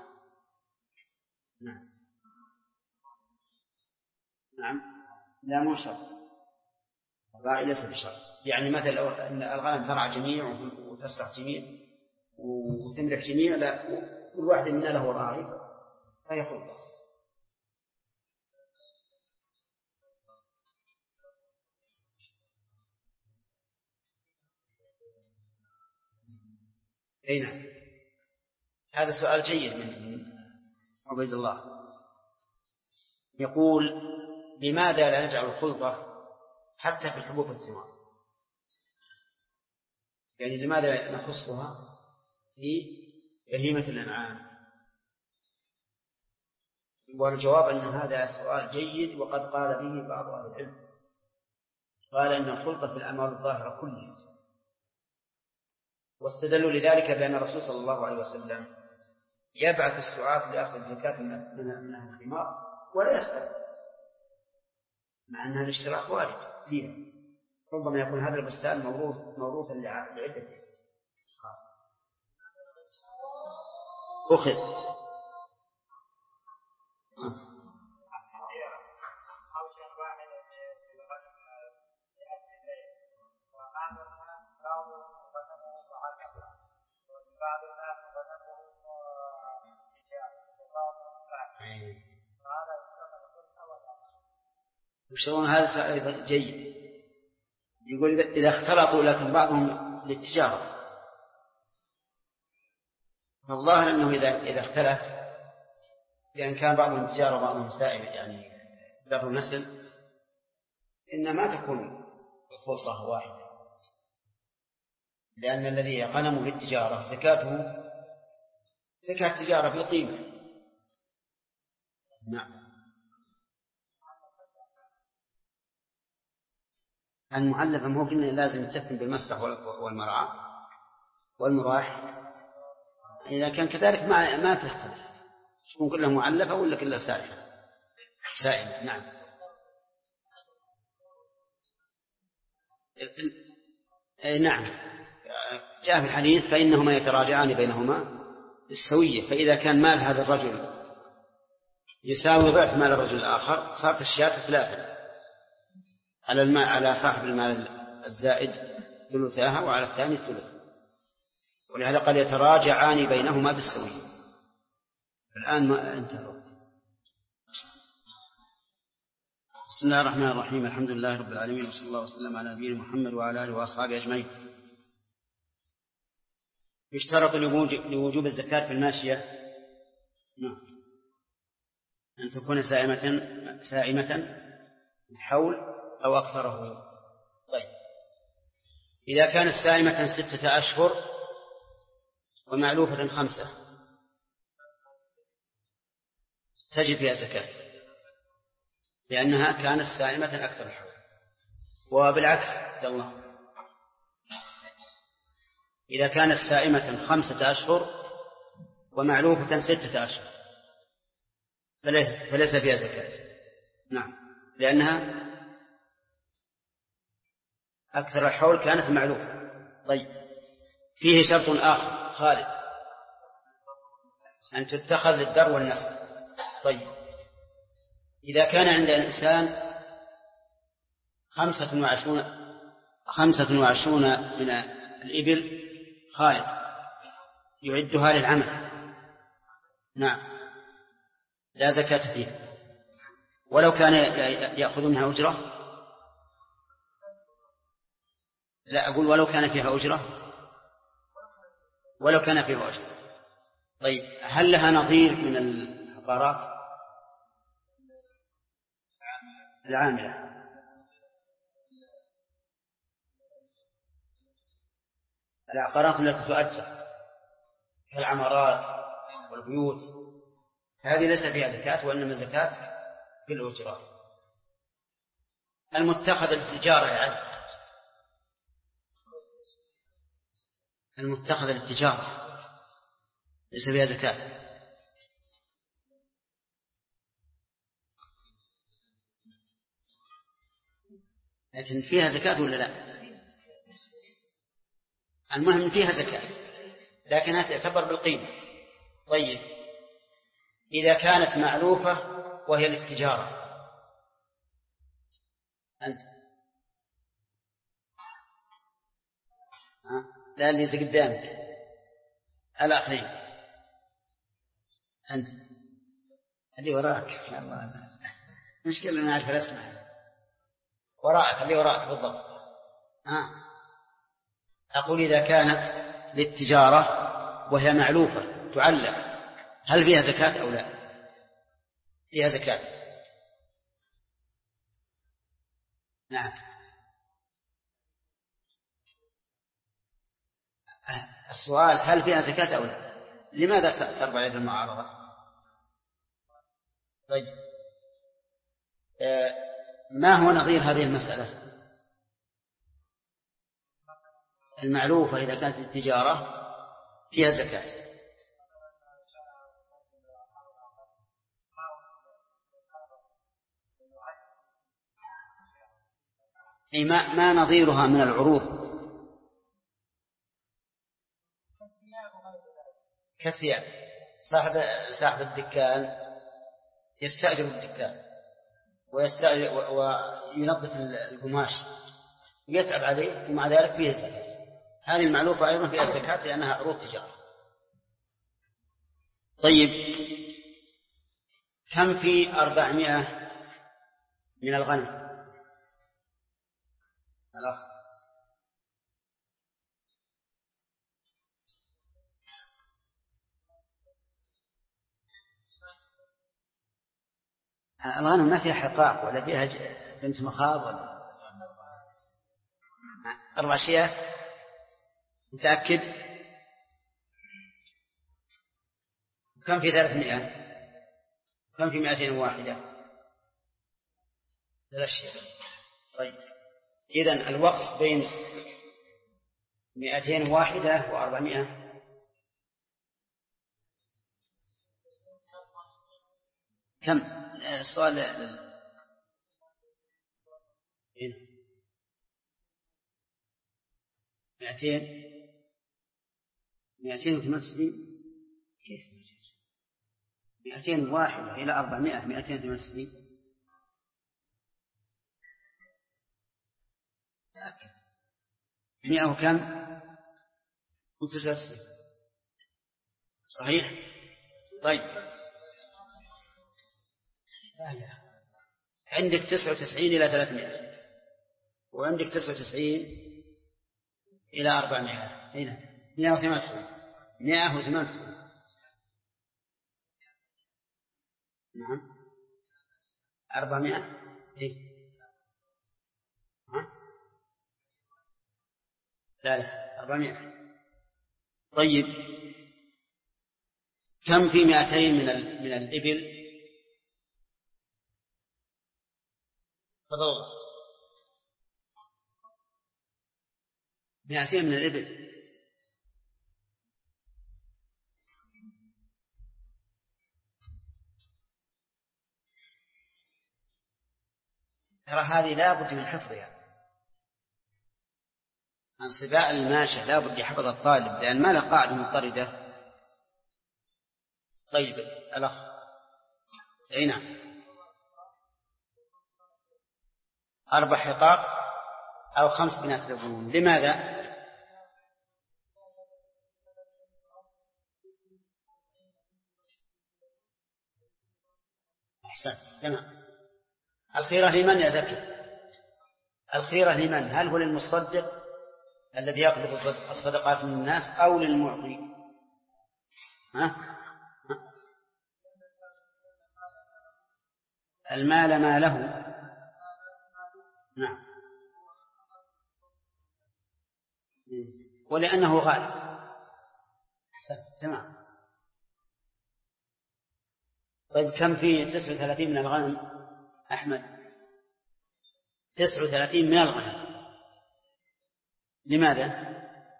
نعم لا مو شرط، الراعي ليس بشرط. يعني مثلا لو أن الغنم ترعى جميع وتسرح جميع وتملك جميع، لا كل واحد منا له راعي فهي خلطة. أي نعم. هذا سؤال جيد من عبيد الله، يقول لماذا لا نجعل الخلطة حتى في الحبوب والثمار؟ يعني لماذا نخصها في بهيمة الأنعام؟ والجواب أن هذا سؤال جيد، وقد قال به بعض أهل العلم، قال أن الخلطة في الأموال الظاهرة كلها، واستدلوا لذلك بأن الرسول صلى الله عليه وسلم يبعث السعاة لأخذ الزكاة من أهل الثمار ولا يسأل، مع أنها الاشتراك وارد فيها. ربما يكون هذا البستان موروثا لعدة أشخاص أخذ. وشون هذا أيضا جيد، يقول إذا اختلطوا لكن بعضهم للتجارة، فالظاهر أنه إذا اختلف لأن كان بعضهم تجارة وبعضهم سائل يعني ذر نسل، إن ما تكون الخلطة واحدة، لأن الذي غنمه في التجارة زكاته زكاة تجارة بالقيمة. نعم. المعلفة مو قلنا لازم تكون بالمسرح والمرعى والمراح. إذا كان كذلك ما تختلف، تكون كلها معلفة ولا كلها سائمة. نعم. نعم، جاء في الحديث فإنهما يتراجعان بينهما بالسوية، فإذا كان مال هذا الرجل يساوي ضعف مال الرجل الآخر صارت الشاة 3 على صاحب المال الزائد ثلثاها وعلى الثاني الثلث، ولهذا قد يتراجعان بينهما بالسوية. الآن ما انتهى. بسم الله الرحمن الرحيم، الحمد لله رب العالمين، وصلى الله وسلم على نبينا محمد وعلى آله وأصحابه أجمعين. يشترط لوجوب الزكاة في الماشية أن تكون سائمة الحول أو أكثره. طيب، إذا كانت سائمة 6 أشهر ومعلوفة 5 تجب فيها زكاة، لأنها كانت سائمة أكثر الحول. وبالعكس الله، إذا كانت سائمة 5 أشهر ومعلوفة 6 أشهر فليس فيها زكاة. نعم، لأنها أكثر الحول كانت معلوفة. طيب، فيه شرط آخر خالد، أن تتخذ للدر والنسل. طيب، إذا كان عند الإنسان 25 من الإبل خالد يعدها للعمل، نعم، لا زكاة فيها. ولو كان يأخذ منها أجرة، لا أقول ولو كان فيها أجرة، ولو كان فيها أجرة. طيب، هل لها نظير من العقارات العاملة؟ العقارات التي تؤجر كالعمارات والبيوت هذه ليس فيها زكاة، وإنما الزكاة في الأجرة. المتخذ للتجارة يعني المتخذ للتجارة ليس فيها زكاة. لكن فيها زكاة ولا لا؟ المهم فيها زكاة، لكنها تعتبر بالقيمة. طيب، إذا كانت معلوفة وهي للتجارة، أنت لا اللي زي قدامك الآخرين، أنت اللي وراك. يا الله، مشكلة ما أعرف الأسماء. وراءك، اللي وراءك بالضبط. أقول إذا كانت للتجارة وهي معلوفة تعلف، هل فيها زكاة أو لا؟ فيها زكاة. نعم. السؤال هل فيها زكاة أو لا؟ لماذا ترفع يد المعارضة؟ طيب، ما هو نظير هذه المسألة؟ المعلوفة إذا كانت التجارة فيها زكاة. أي ما نظيرها من العروض؟ كالثياب. صاحب الدكان يستأجر الدكان وينظف القماش ويتعب عليه، ومع ذلك فيه زكاة. هذه المعلوفة أيضا فيها زكاة لأنها عروض تجارة. طيب، كم في 400 من الغنم؟ الأخ، الغنم ما فيها حقاق ولا فيها بنت مخاض ولا 4 شياه. متأكد؟ كم في 300؟ كم في 201؟ 3 شياه. طيب، إذن الوقص بين 201 و400 كم؟ السؤال 298 كيف 201 إلى 400 298 100 وكم؟ 99 صحيح. طيب عندك 99 إلى 300 وعندك 99 إلى 400 هنا 198 نعم 400 إيه؟ لا 400. طيب كم في 200 من الإبل؟ تفضل. 200 من الإبل ترى هذه لا بد من حفظها. عن سباء الماشية لا بد يحفظ الطالب لأن ما له قاعدة مضطردة. طيب الأخ أي نعم 4 حقاق أو 5 بنات لبون. لماذا؟ أحسن تمام. الخيرة لمن يا زكي؟ الخيرة لمن؟ هل هو للمصدق الذي يقبض الصدقات من الناس أو للمعطي؟ المال ما له. نعم ولأنه غالب. أحسن تمام. طيب كم في 39 من الغنم أحمد؟ 39 من الغنم. لماذا؟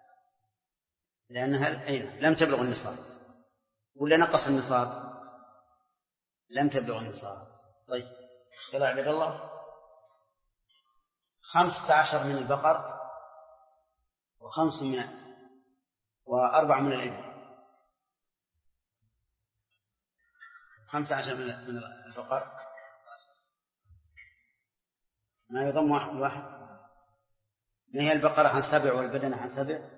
لأنها لم تبلغ النصاب ولا نقص النصاب؟ لم تبلغ النصاب. طيب يلا عبد الله 15 من البقر و4 من الإبل. 15 من البقر ما يضم واحد. ما هي البقرة عن 7 والبدنة عن 7؟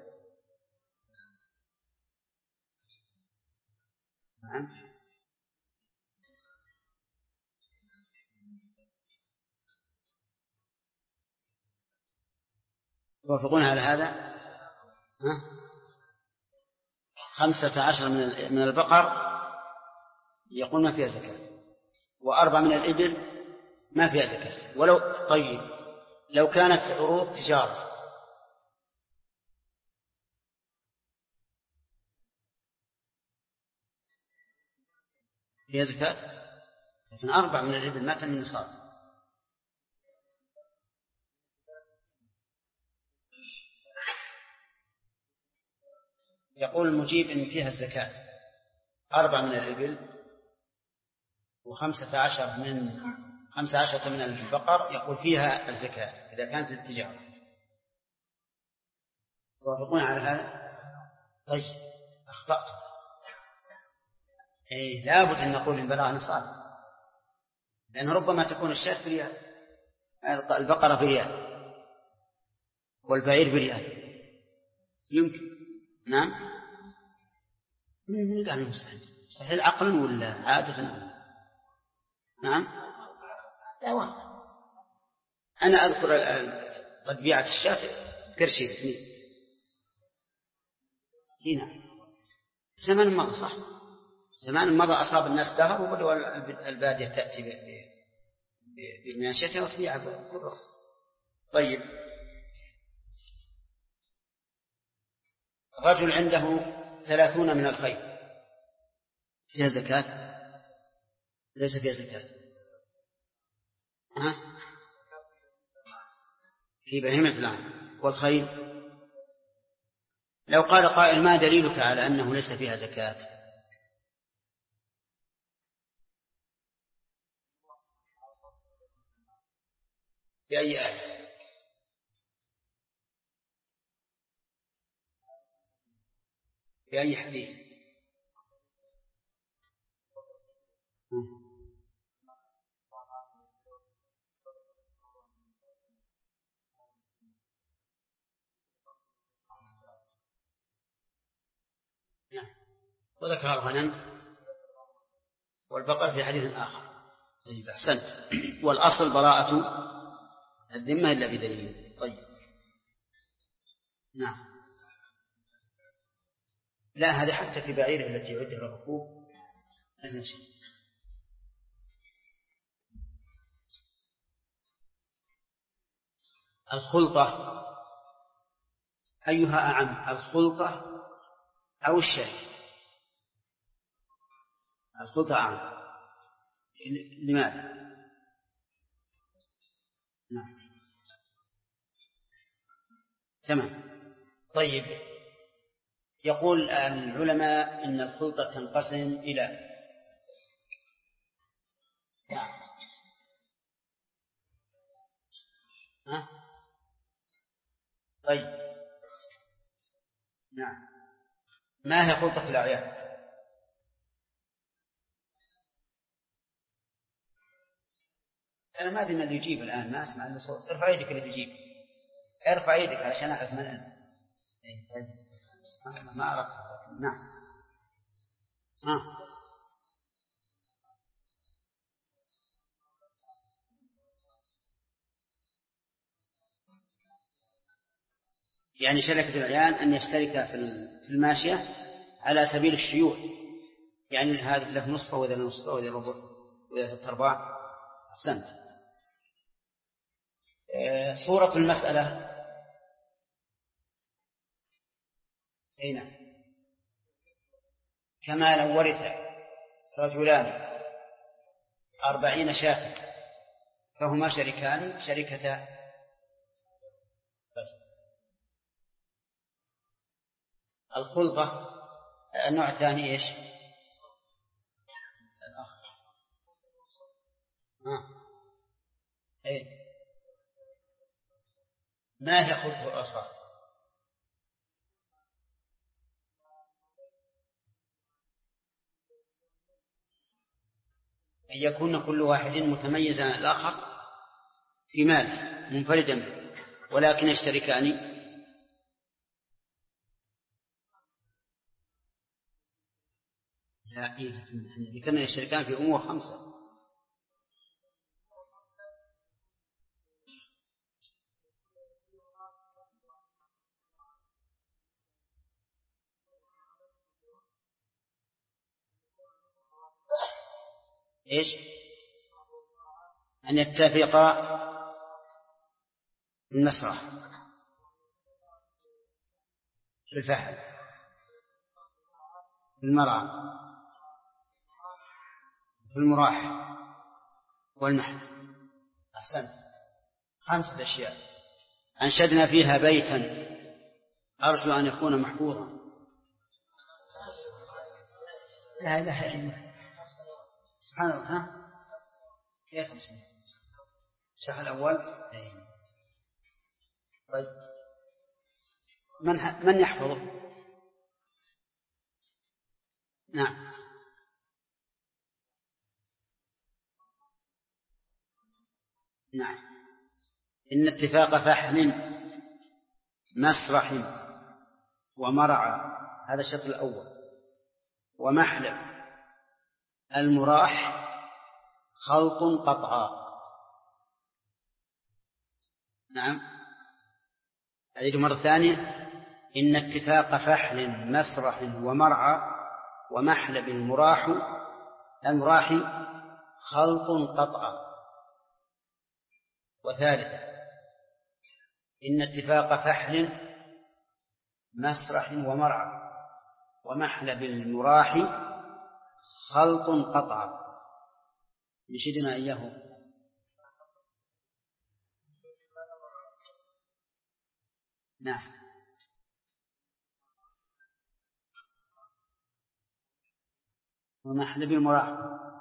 نعم توافقون على هذا؟ 15 من البقر يقول ما فيها زكاة، و4 من الإبل ما فيها زكاة. ولو طيب لو كانت عروض تجارة فيها زكاة، لكن 4 من الإبل ما تم النصاب. يقول المجيب إن فيها الزكاة 4 من الإبل و15 من البقر يقول فيها الزكاة إذا كانت للتجارة. توافقون على هذا؟ طيب أخطأت. لابد أن نقول البراءة نصاب، لأن ربما تكون الشاة بريال، البقرة بريال والبعير بريال يمكن. نعم من قال مستحيل عقلا ولا عادة؟ نعم لا واحد. أنا أذكر قد بيعت الشاة قرشين 2 هنا زمان مضى. صح زمان مضى أصاب الناس دهر وبدأوا البادية تأتي بماشيتها وتبيع بالرخص. طيب رجل عنده 30 من الخيل فيها زكاة؟ ليس فيها زكاة. في بهيمة الأنعام. والخيل لو قال قائل ما دليلك على أنه ليس فيها زكاة؟ في أي آية؟ في أي حديث؟ وذكر الغنم والبقر في حديث آخر. طيب أحسنت. والأصل براءة الذمة إلا بدليل. طيب نعم. لا هذا حتى في بعيره التي يعدها الركوب لا شيء. الخلطة أيها أعم، الخلطة أو الشركة؟ الخلطة أعم. لماذا؟ نعم تمام. طيب يقول العلماء إن الخلطة تنقسم إلى طيب نعم. ما هي خلطة الأعيان؟ أنا ما أدري من اللي يجيب الآن، ما أسمع إلا صوت. ارفع يدك اللي تجيب، ارفع يدك علشان أعرف من أنت. ما عرفت. نعم يعني شركة الأعيان أن يشترك في الماشية على سبيل الشيوع، يعني هذا له نصفه وذا له نصفه وذا ربع وذا ثلاث أرباع. أحسنت. صورة المسألة هنا كما لو ورث رجلان 40 شاة فهما شركان شركة. الخلطة النوع الثاني إيش؟ الأخ. إيه؟ ما هي خلطة الأصح؟ أن يكون كل واحد متميزا عن الآخر في ماله منفردا به ولكن يشتركان. لا إيه، ذكرنا يشتركان في أمور 5. إيش؟ أن يتفقا في المسرح، في الفحل، في المرعى، في المراح والنحل. أحسنت. 5 أشياء أنشدنا فيها بيتا أرجو أن يكون محفوظا. لا إله إلا الله. سبحان الله. كيف 50 الشرح الأول؟ طيب من يحفظه؟ نعم نعم. إن اتفاق فحل مسرح ومرعى هذا الشرط الأول، ومحلب المراح خلط قطعا. نعم أعيد مرة ثانية. إن اتفاق فحل مسرح ومرعى ومحلب المراح خلط قطعا. وثالثا إن اتفاق فحل مسرح ومرعى ومحلب المراح خلط قطعا. نشدنا إياه. نعم. ومحل بالمراحل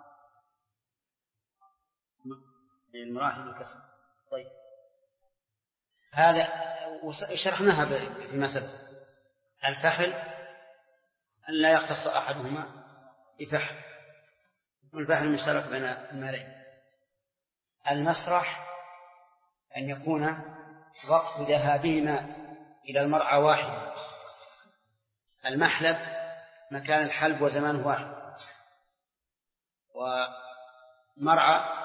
بالكسر. طيب هذا شرحناها فيما سبق. الفحل أن لا يختص أحدهما بفحل، والفحل مشترك بين المالين. المسرح أن يكون وقت ذهابهما إلى المرعى واحد. المحلب مكان الحلب وزمانه واحد، ومرعى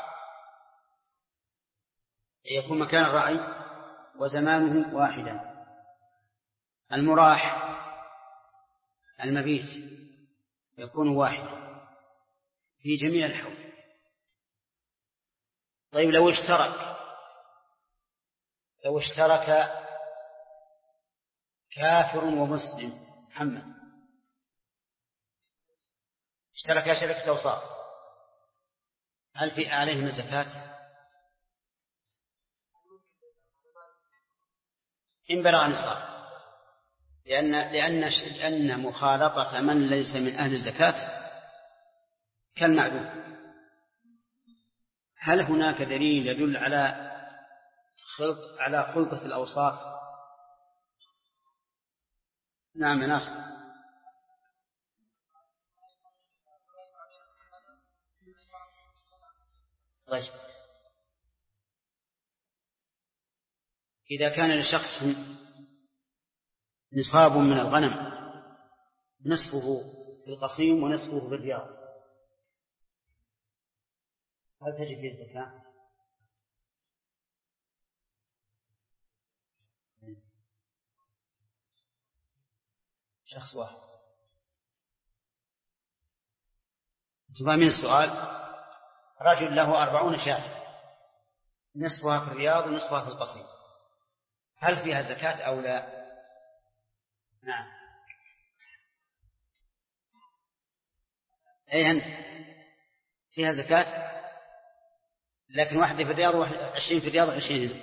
يكون مكان الرعي وزمانه واحدا. المراح المبيت يكون واحدا في جميع الحول. طيب لو اشترك كافر ومسلم، محمد اشترك شركة أوصاف، هل في عليهم الزكاة؟ إن بلغ نصاب، لأن مخالطة من ليس من أهل الزكاة كالمعدوم. هل هناك دليل يدل على خلطة الأوصاف؟ نعم ناصر. طيب إذا كان لشخص نصاب من الغنم نصفه في القصيم ونصفه في الرياض، هل تجب فيه الزكاة؟ شخص واحد. تفهمين السؤال؟ رجل له 40 شاة، نصفها في الرياض ونصفها في القصيم، هل فيها زكاة أو لا؟ نعم. أي أنت فيها زكاة، لكن واحدة في الرياض و20 في الرياض و20 هنا،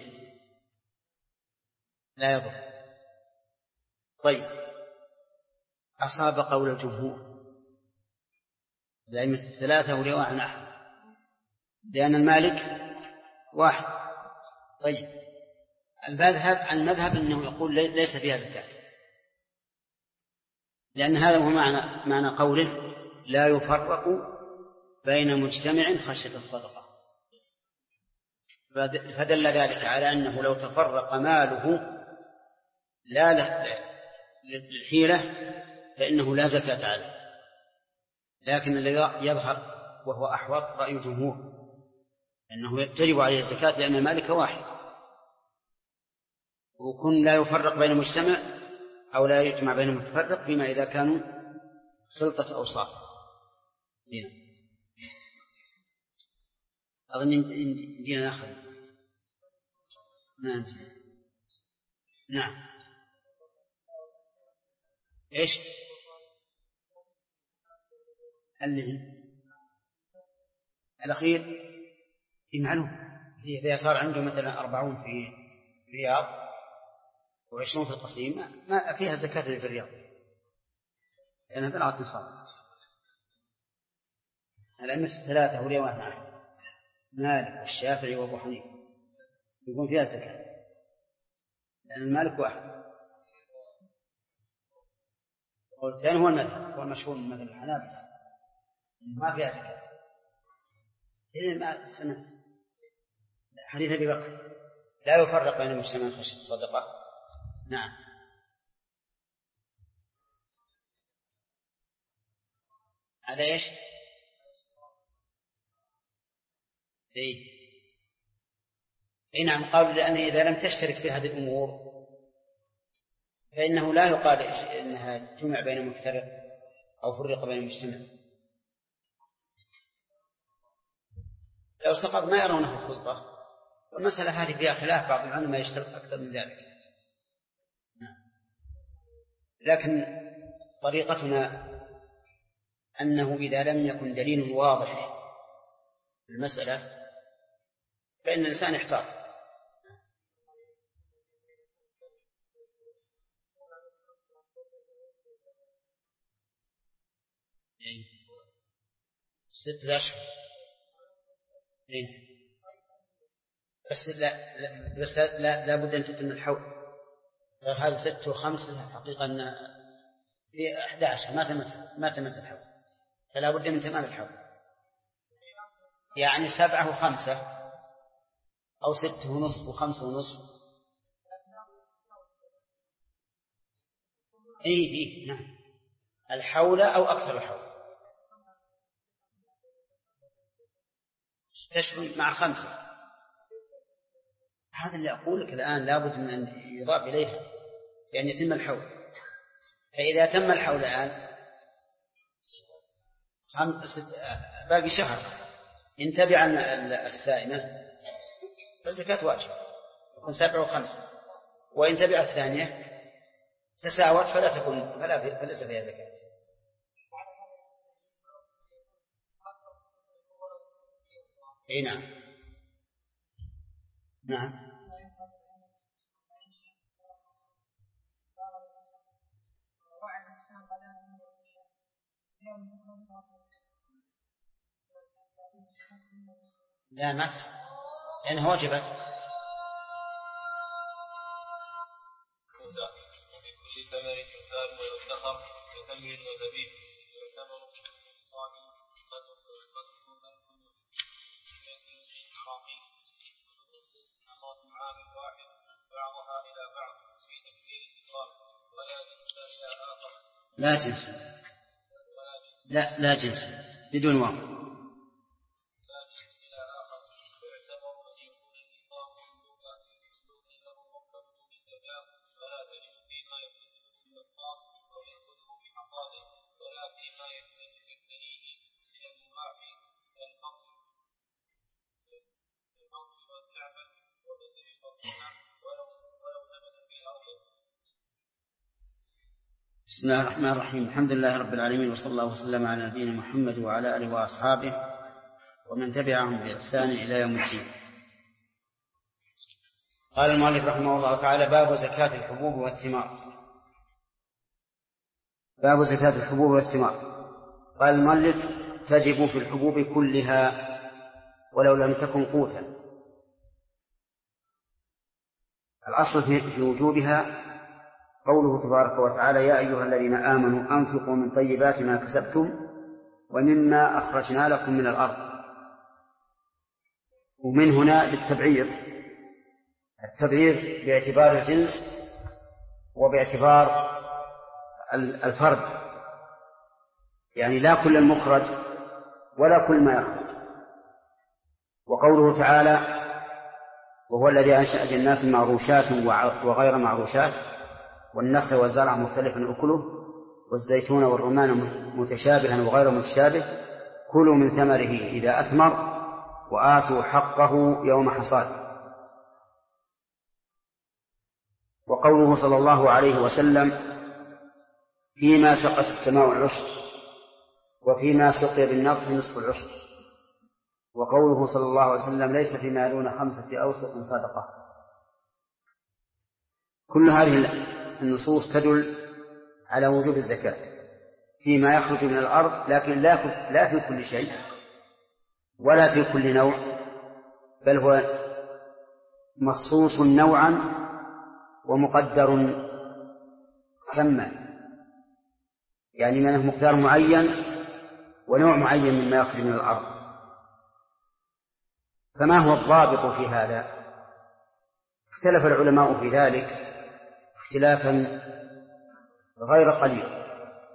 لا يضر. طيب أصاب قول الجمهور الأئمة الثلاثة ورواية أحمد لأن المالك واحد. طيب المذهب أنه يقول ليس فيها زكاة، لأن هذا هو معنى قوله لا يفرق بين مجتمع خشية الصدقة، فدل ذلك على أنه لو تفرق ماله لا للحيلة فإنه لا زكاة عليه. لكن الذي يظهر وهو أحوط رأي الجمهور أنه يجب عليه الزكاة لأن المالك واحد، وكن لا يفرق بين مجتمع أو لا يجمع بين متفرق فيما إذا كانوا خلطة أوصاف. أظن دينا نأخذ. نعم. إيش اللي الأخير معلوم؟ إذا صار عنده مثلا 40 في الرياض و20 في القصيم ما فيها زكاة في الرياض لأنها بلغت نصاب. الأئمة الثلاثة هو رواية أحمد مالك والشافعي وأبو حنيفة يكون فيها زكاة لأن المالك واحد. والثاني هو المذهب، هو المشهور من مثل الحنابلة ما فيها زكاة. إذن ما سمعت حديث أبي بكر لا يفرق بين المجتمع خشية الصدقة. نعم. على إيش؟ إيه نعم. قالوا لأن إذا لم تشترك في هذه الأمور فإنه لا يقال إنها تجمع بين مفترق أو فرق بين المجتمع. لو سقط ما يرونه خلطة، والمسألة هذه فيها خلاف، بعض العلماء يشترط أكثر من ذلك. لكن طريقتنا أنه إذا لم يكن دليل واضح في المسألة فإن الإنسان يحتاط. إيه؟ 6 أشهر. إيه؟ بس لا بد أن تتم الحول. هذا 6 و5 حقيقة أن في 11 ما تمت الحول، فلا بد من تمام الحول. يعني 7 و5 أو 6 ونصف و5 ونصف. إيه نعم، الحول أو أكثر الحول. 6 أشهر مع 5. هذا اللي أقول لك الآن، لابد من أن يضاف إليها لأن يتم الحول. فإذا تم الحول الآن باقي شهر، إن تبع السائمة فالزكاة واجبة، يكون 7 و5. وإن تبع الثانية تساوت فليس فيها زكاة. أي نعم. نعم. لا نفس لأنها وجبت. في ثمر الإنسان ويدخر كتمر وزبيب يعتبر صائم عام واحد بعضها إلى بعض في تكبير الإفطار ولا جنس إلى آخر. لا جنس. لا جنس بدون واو. بسم الله الرحمن الرحيم. الحمد لله رب العالمين، وصلى الله وسلم على نبينا محمد وعلى آله وأصحابه ومن تبعهم بإحسان إلى يوم الدين. قال المؤلف رحمه الله تعالى: باب زكاة الحبوب والثمار. باب زكاة الحبوب والثمار. قال المؤلف: تجب في الحبوب كلها ولو لم تكن قوتا. الأصل في وجوبها قوله تبارك وتعالى: يا أيها الذين آمنوا أنفقوا من طيبات ما كسبتم ومما أخرجنا لكم من الأرض. ومن هنا للتبعير، التبعير باعتبار الجنس وباعتبار الفرد، يعني لا كل المخرج ولا كل ما يخرج. وقوله تعالى: وهو الذي أنشأ جنات معروشات وغير معروشات والنخل والزرع مختلفا أكله والزيتون والرمان متشابها وغير متشابه كلوا من ثمره إذا أثمر وآتوا حقه يوم حصاد. وقوله صلى الله عليه وسلم: فيما سقت السماء العشر وفيما سقي بالنقد نصف العشر. وقوله صلى الله عليه وسلم: ليس فيما دون 5 أوسق صدقة. كل هذه النصوص تدل على وجوب الزكاة فيما يخرج من الأرض، لكن لا في كل شيء ولا في كل نوع، بل هو مخصوص نوعا ومقدر كما، يعني منه مقدار معين ونوع معين مما يخرج من الأرض. فما هو الضابط في هذا؟ اختلف العلماء في ذلك اختلافا غير قليل.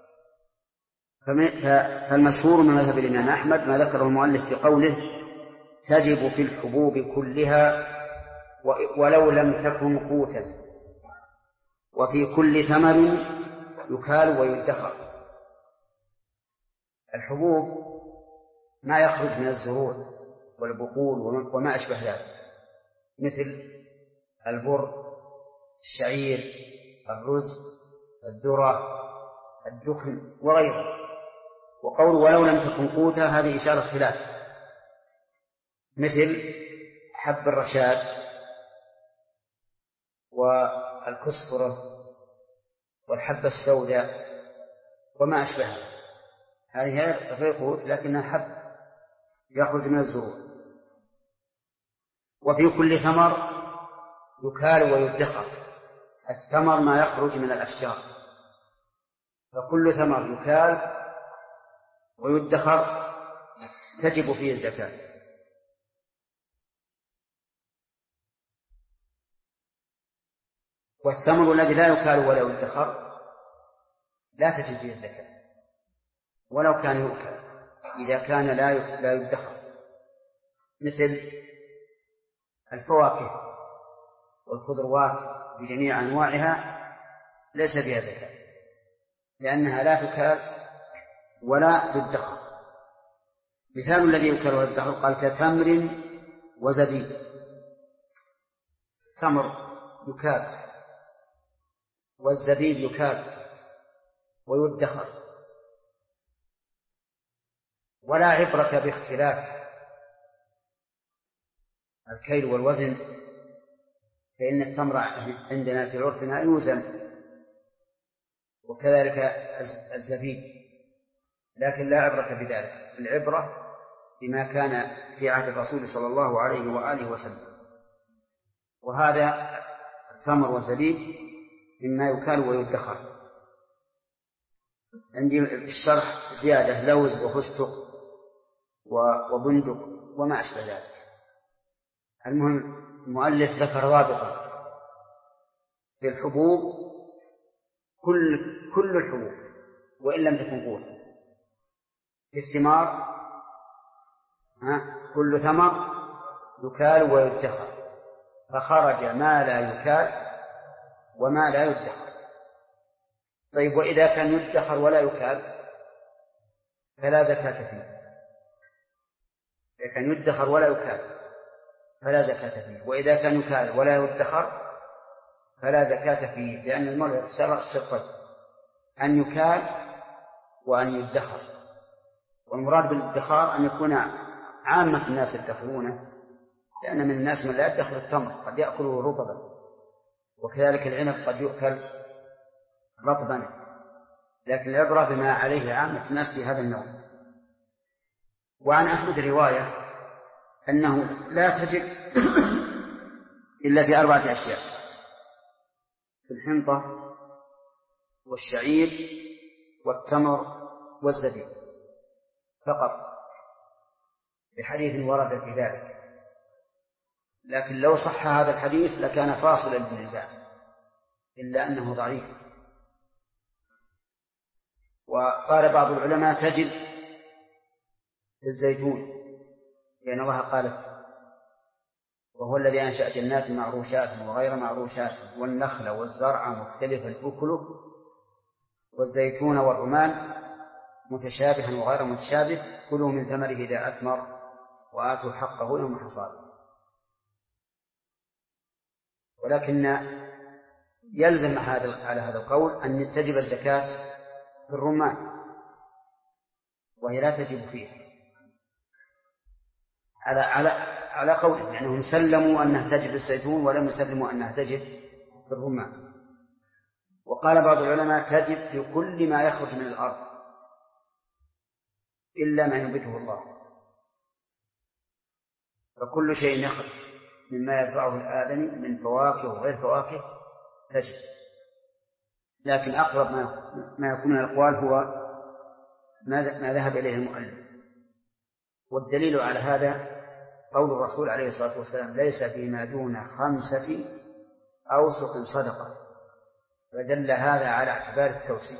فالمشهور من مذهب الإمام أحمد ما ذكره المؤلف في قوله: تجب في الحبوب كلها ولو لم تكن قوتا وفي كل ثمر يكال ويدخر. الحبوب ما يخرج من الزروع والبقول وما أشبه ذلك، مثل البر، الشعير، الرز، الذرة، الدخن وغيره. وقول ولو لم تكن قوتا هذه إشارة خلاف، مثل حب الرشاد والكسفرة والحبة السوداء وما أشبهها، هذه غير قوت لكنها حب يخرج من الزروع. وفي كل ثمر يكال ويدخر. الثمر ما يخرج من الأشجار، فكل ثمر يكال ويدخر تجب فيه الزكاة. والثمر الذي لا يكال ولا يدخر لا تجب فيه الزكاة ولو كان يؤكل، إذا كان لا يدخر، مثل الفواكه والخضروات بجميع أنواعها ليس فيها زكاة لأنها لا تكال ولا تدخر. مثال الذي يكال ويدخر قال كتمر وزبيب. تمر يكال والزبيب يكال ويدخر، ولا عبرة باختلاف الكيل والوزن، فإن التمر عندنا في عرفنا يوزن وكذلك الزبيب، لكن لا عبرة بذلك. العبرة بما كان في عهد الرسول صلى الله عليه وآله وسلم. وهذا التمر والزبيب مما يكال ويدخر. عندي في الشرح زيادة لوز وفستق وبندق وما أشبه ذلك. المهم المؤلف ذكر رابطا في الحبوب، كل الحبوب وإن لم تكن قوتا. في الثمار كل ثمر يكال ويدخر، فخرج ما لا يكال وما لا يدخر. طيب وإذا كان يدخر ولا يكال فلا زكاة فيه. إذا كان يدخر ولا يكال فلا زكاة فيه، وإذا كان يكال ولا يدخر فلا زكاة فيه، لأن المرء شرطين: أن يكال وأن يدخر. والمراد بالادخار أن يكون عامة الناس يدخرونه، لأن من الناس من لا يدخر التمر قد يأكله رطبا، وكذلك العنب قد يؤكل رطبا، لكن العبرة بما عليه عامة الناس في هذا النوع. وعن أحمد رواية أنه لا تجب إلا في 4 أشياء: في الحنطة والشعير والتمر والزبيب فقط، بحديث ورد في ذلك. لكن لو صح هذا الحديث لكان فاصلا بالنزاع، إلا أنه ضعيف. وقال بعض العلماء تجب في الزيتون، لأن الله قال: وهو الذي أنشأ جنات معروشات وغير معروشات والنخل والزرع مختلفا أكله والزيتون والرمان متشابها وغير متشابه كلوا من ثمره إذا أثمر وآتوا حقه يوم حصاده. ولكن يلزم على هذا القول أن تجب الزكاة في الرمان، وهي لا تجب فيه على قولهم، يعني هم سلموا أنها تجب الزيتون ولم يسلموا أنها تجب في الرمان. وقال بعض العلماء تجب في كل ما يخرج من الأرض إلا ما ينبته الله، فكل شيء يخرج مما يزرعه الآدمي من فواكه وغير فواكه تجب. لكن أقرب ما يكون من الأقوال هو ما ذهب إليه المؤلف. والدليل على هذا قول الرسول عليه الصلاة والسلام: ليس فيما دون 5 أوسق صدقة. فدل هذا على اعتبار التوسيق،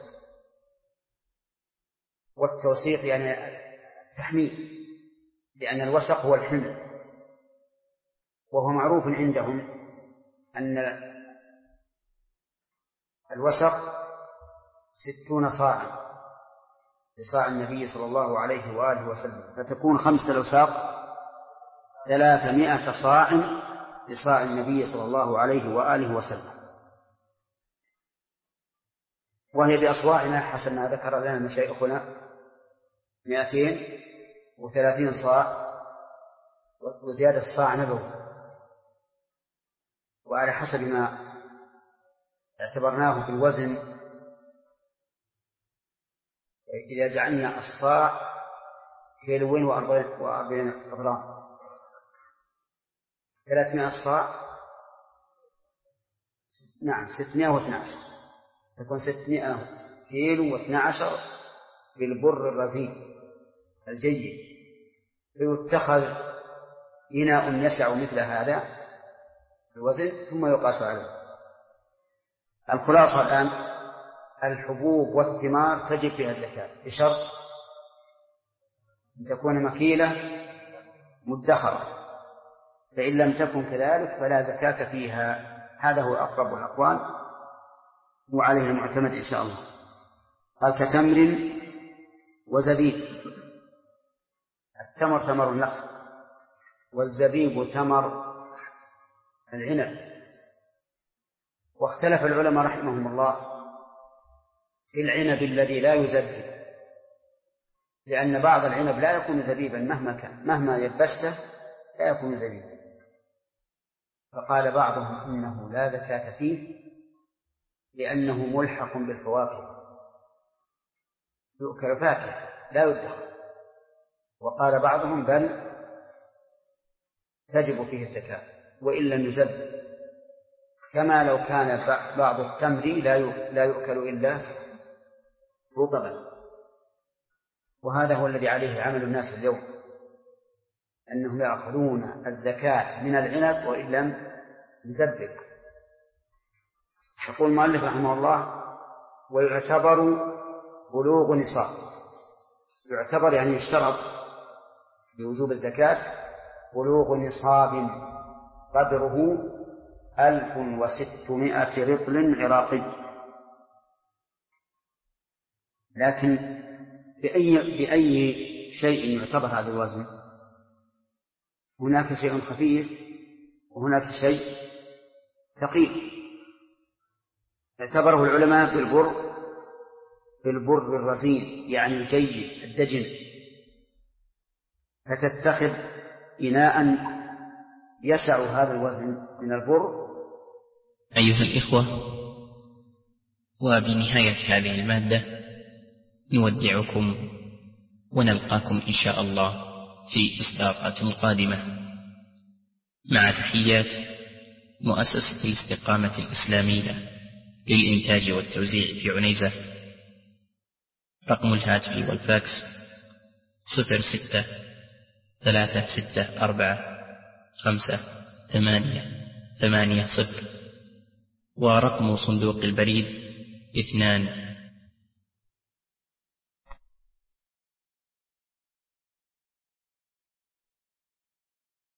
والتوسيق يعني التحميل، لأن الوسق هو الحمل. وهو معروف عندهم أن الوسق 60 صاعا لصاع النبي صلى الله عليه وآله وسلم، فتكون 5 أوساق 300 صاع لصاع النبي صلى الله عليه وآله وسلم، وهي بأصواعنا حسب ما ذكر لنا مشايخنا 230 صاع وزيادة صاع نبوي. وعلى حسب ما اعتبرناه في الوزن إذا جعلنا الصاع 240 غرام 300 صاع، نعم 612، تكون 600 كيلو و12 بالبر الرزين الجيد، فيتخذ إناء يسع مثل هذا الوزن ثم يقاس عليه. الخلاصة الآن الحبوب والثمار تجب فيها الزكاة بشرط أن تكون مكيلة مدخرة، فإن لم تكن كذلك فلا زكاة فيها. هذا هو أقرب الأقوال وعليه المعتمد إن شاء الله. قال كتمر وزبيب. التمر ثمر النخل، والزبيب ثمر العنب. واختلف العلماء رحمهم الله في العنب الذي لا يزبب، لأن بعض العنب لا يكون زبيبا مهما كان، مهما يبسته لا يكون زبيبا. فقال بعضهم إنه لا زكاة فيه لأنه ملحق بالفواكه، يؤكل فاكهة لا يدخر. وقال بعضهم بل تجب فيه الزكاة وإن لم يزبب، كما لو كان بعض التمر لا يؤكل إلا رطبا. وهذا هو الذي عليه عمل الناس اليوم، أنهم يأخذون الزكاة من العنب وإن لم يزبب. يقول المؤلف رحمه الله ويعتبر بلوغ نصاب. يعتبر يعني يشترط بوجوب الزكاة بلوغ نصاب قدره 1600 رطل عراقي. لكن بأي شيء يعتبر هذا الوزن؟ هناك شيء خفيف وهناك شيء ثقيل. اعتبره العلماء بالبر الرزين يعني الجيد الدجن، فتتخذ إناء يسع هذا الوزن من البر. أيها الإخوة، وبنهاية هذه المادة نودعكم ونلقاكم إن شاء الله في إصدارات قادمة، مع تحيات مؤسسة الاستقامة الإسلامية للإنتاج والتوزيع في عنيزة. رقم الهاتف والفاكس 06-364-5-8-8-0، ورقم صندوق البريد 2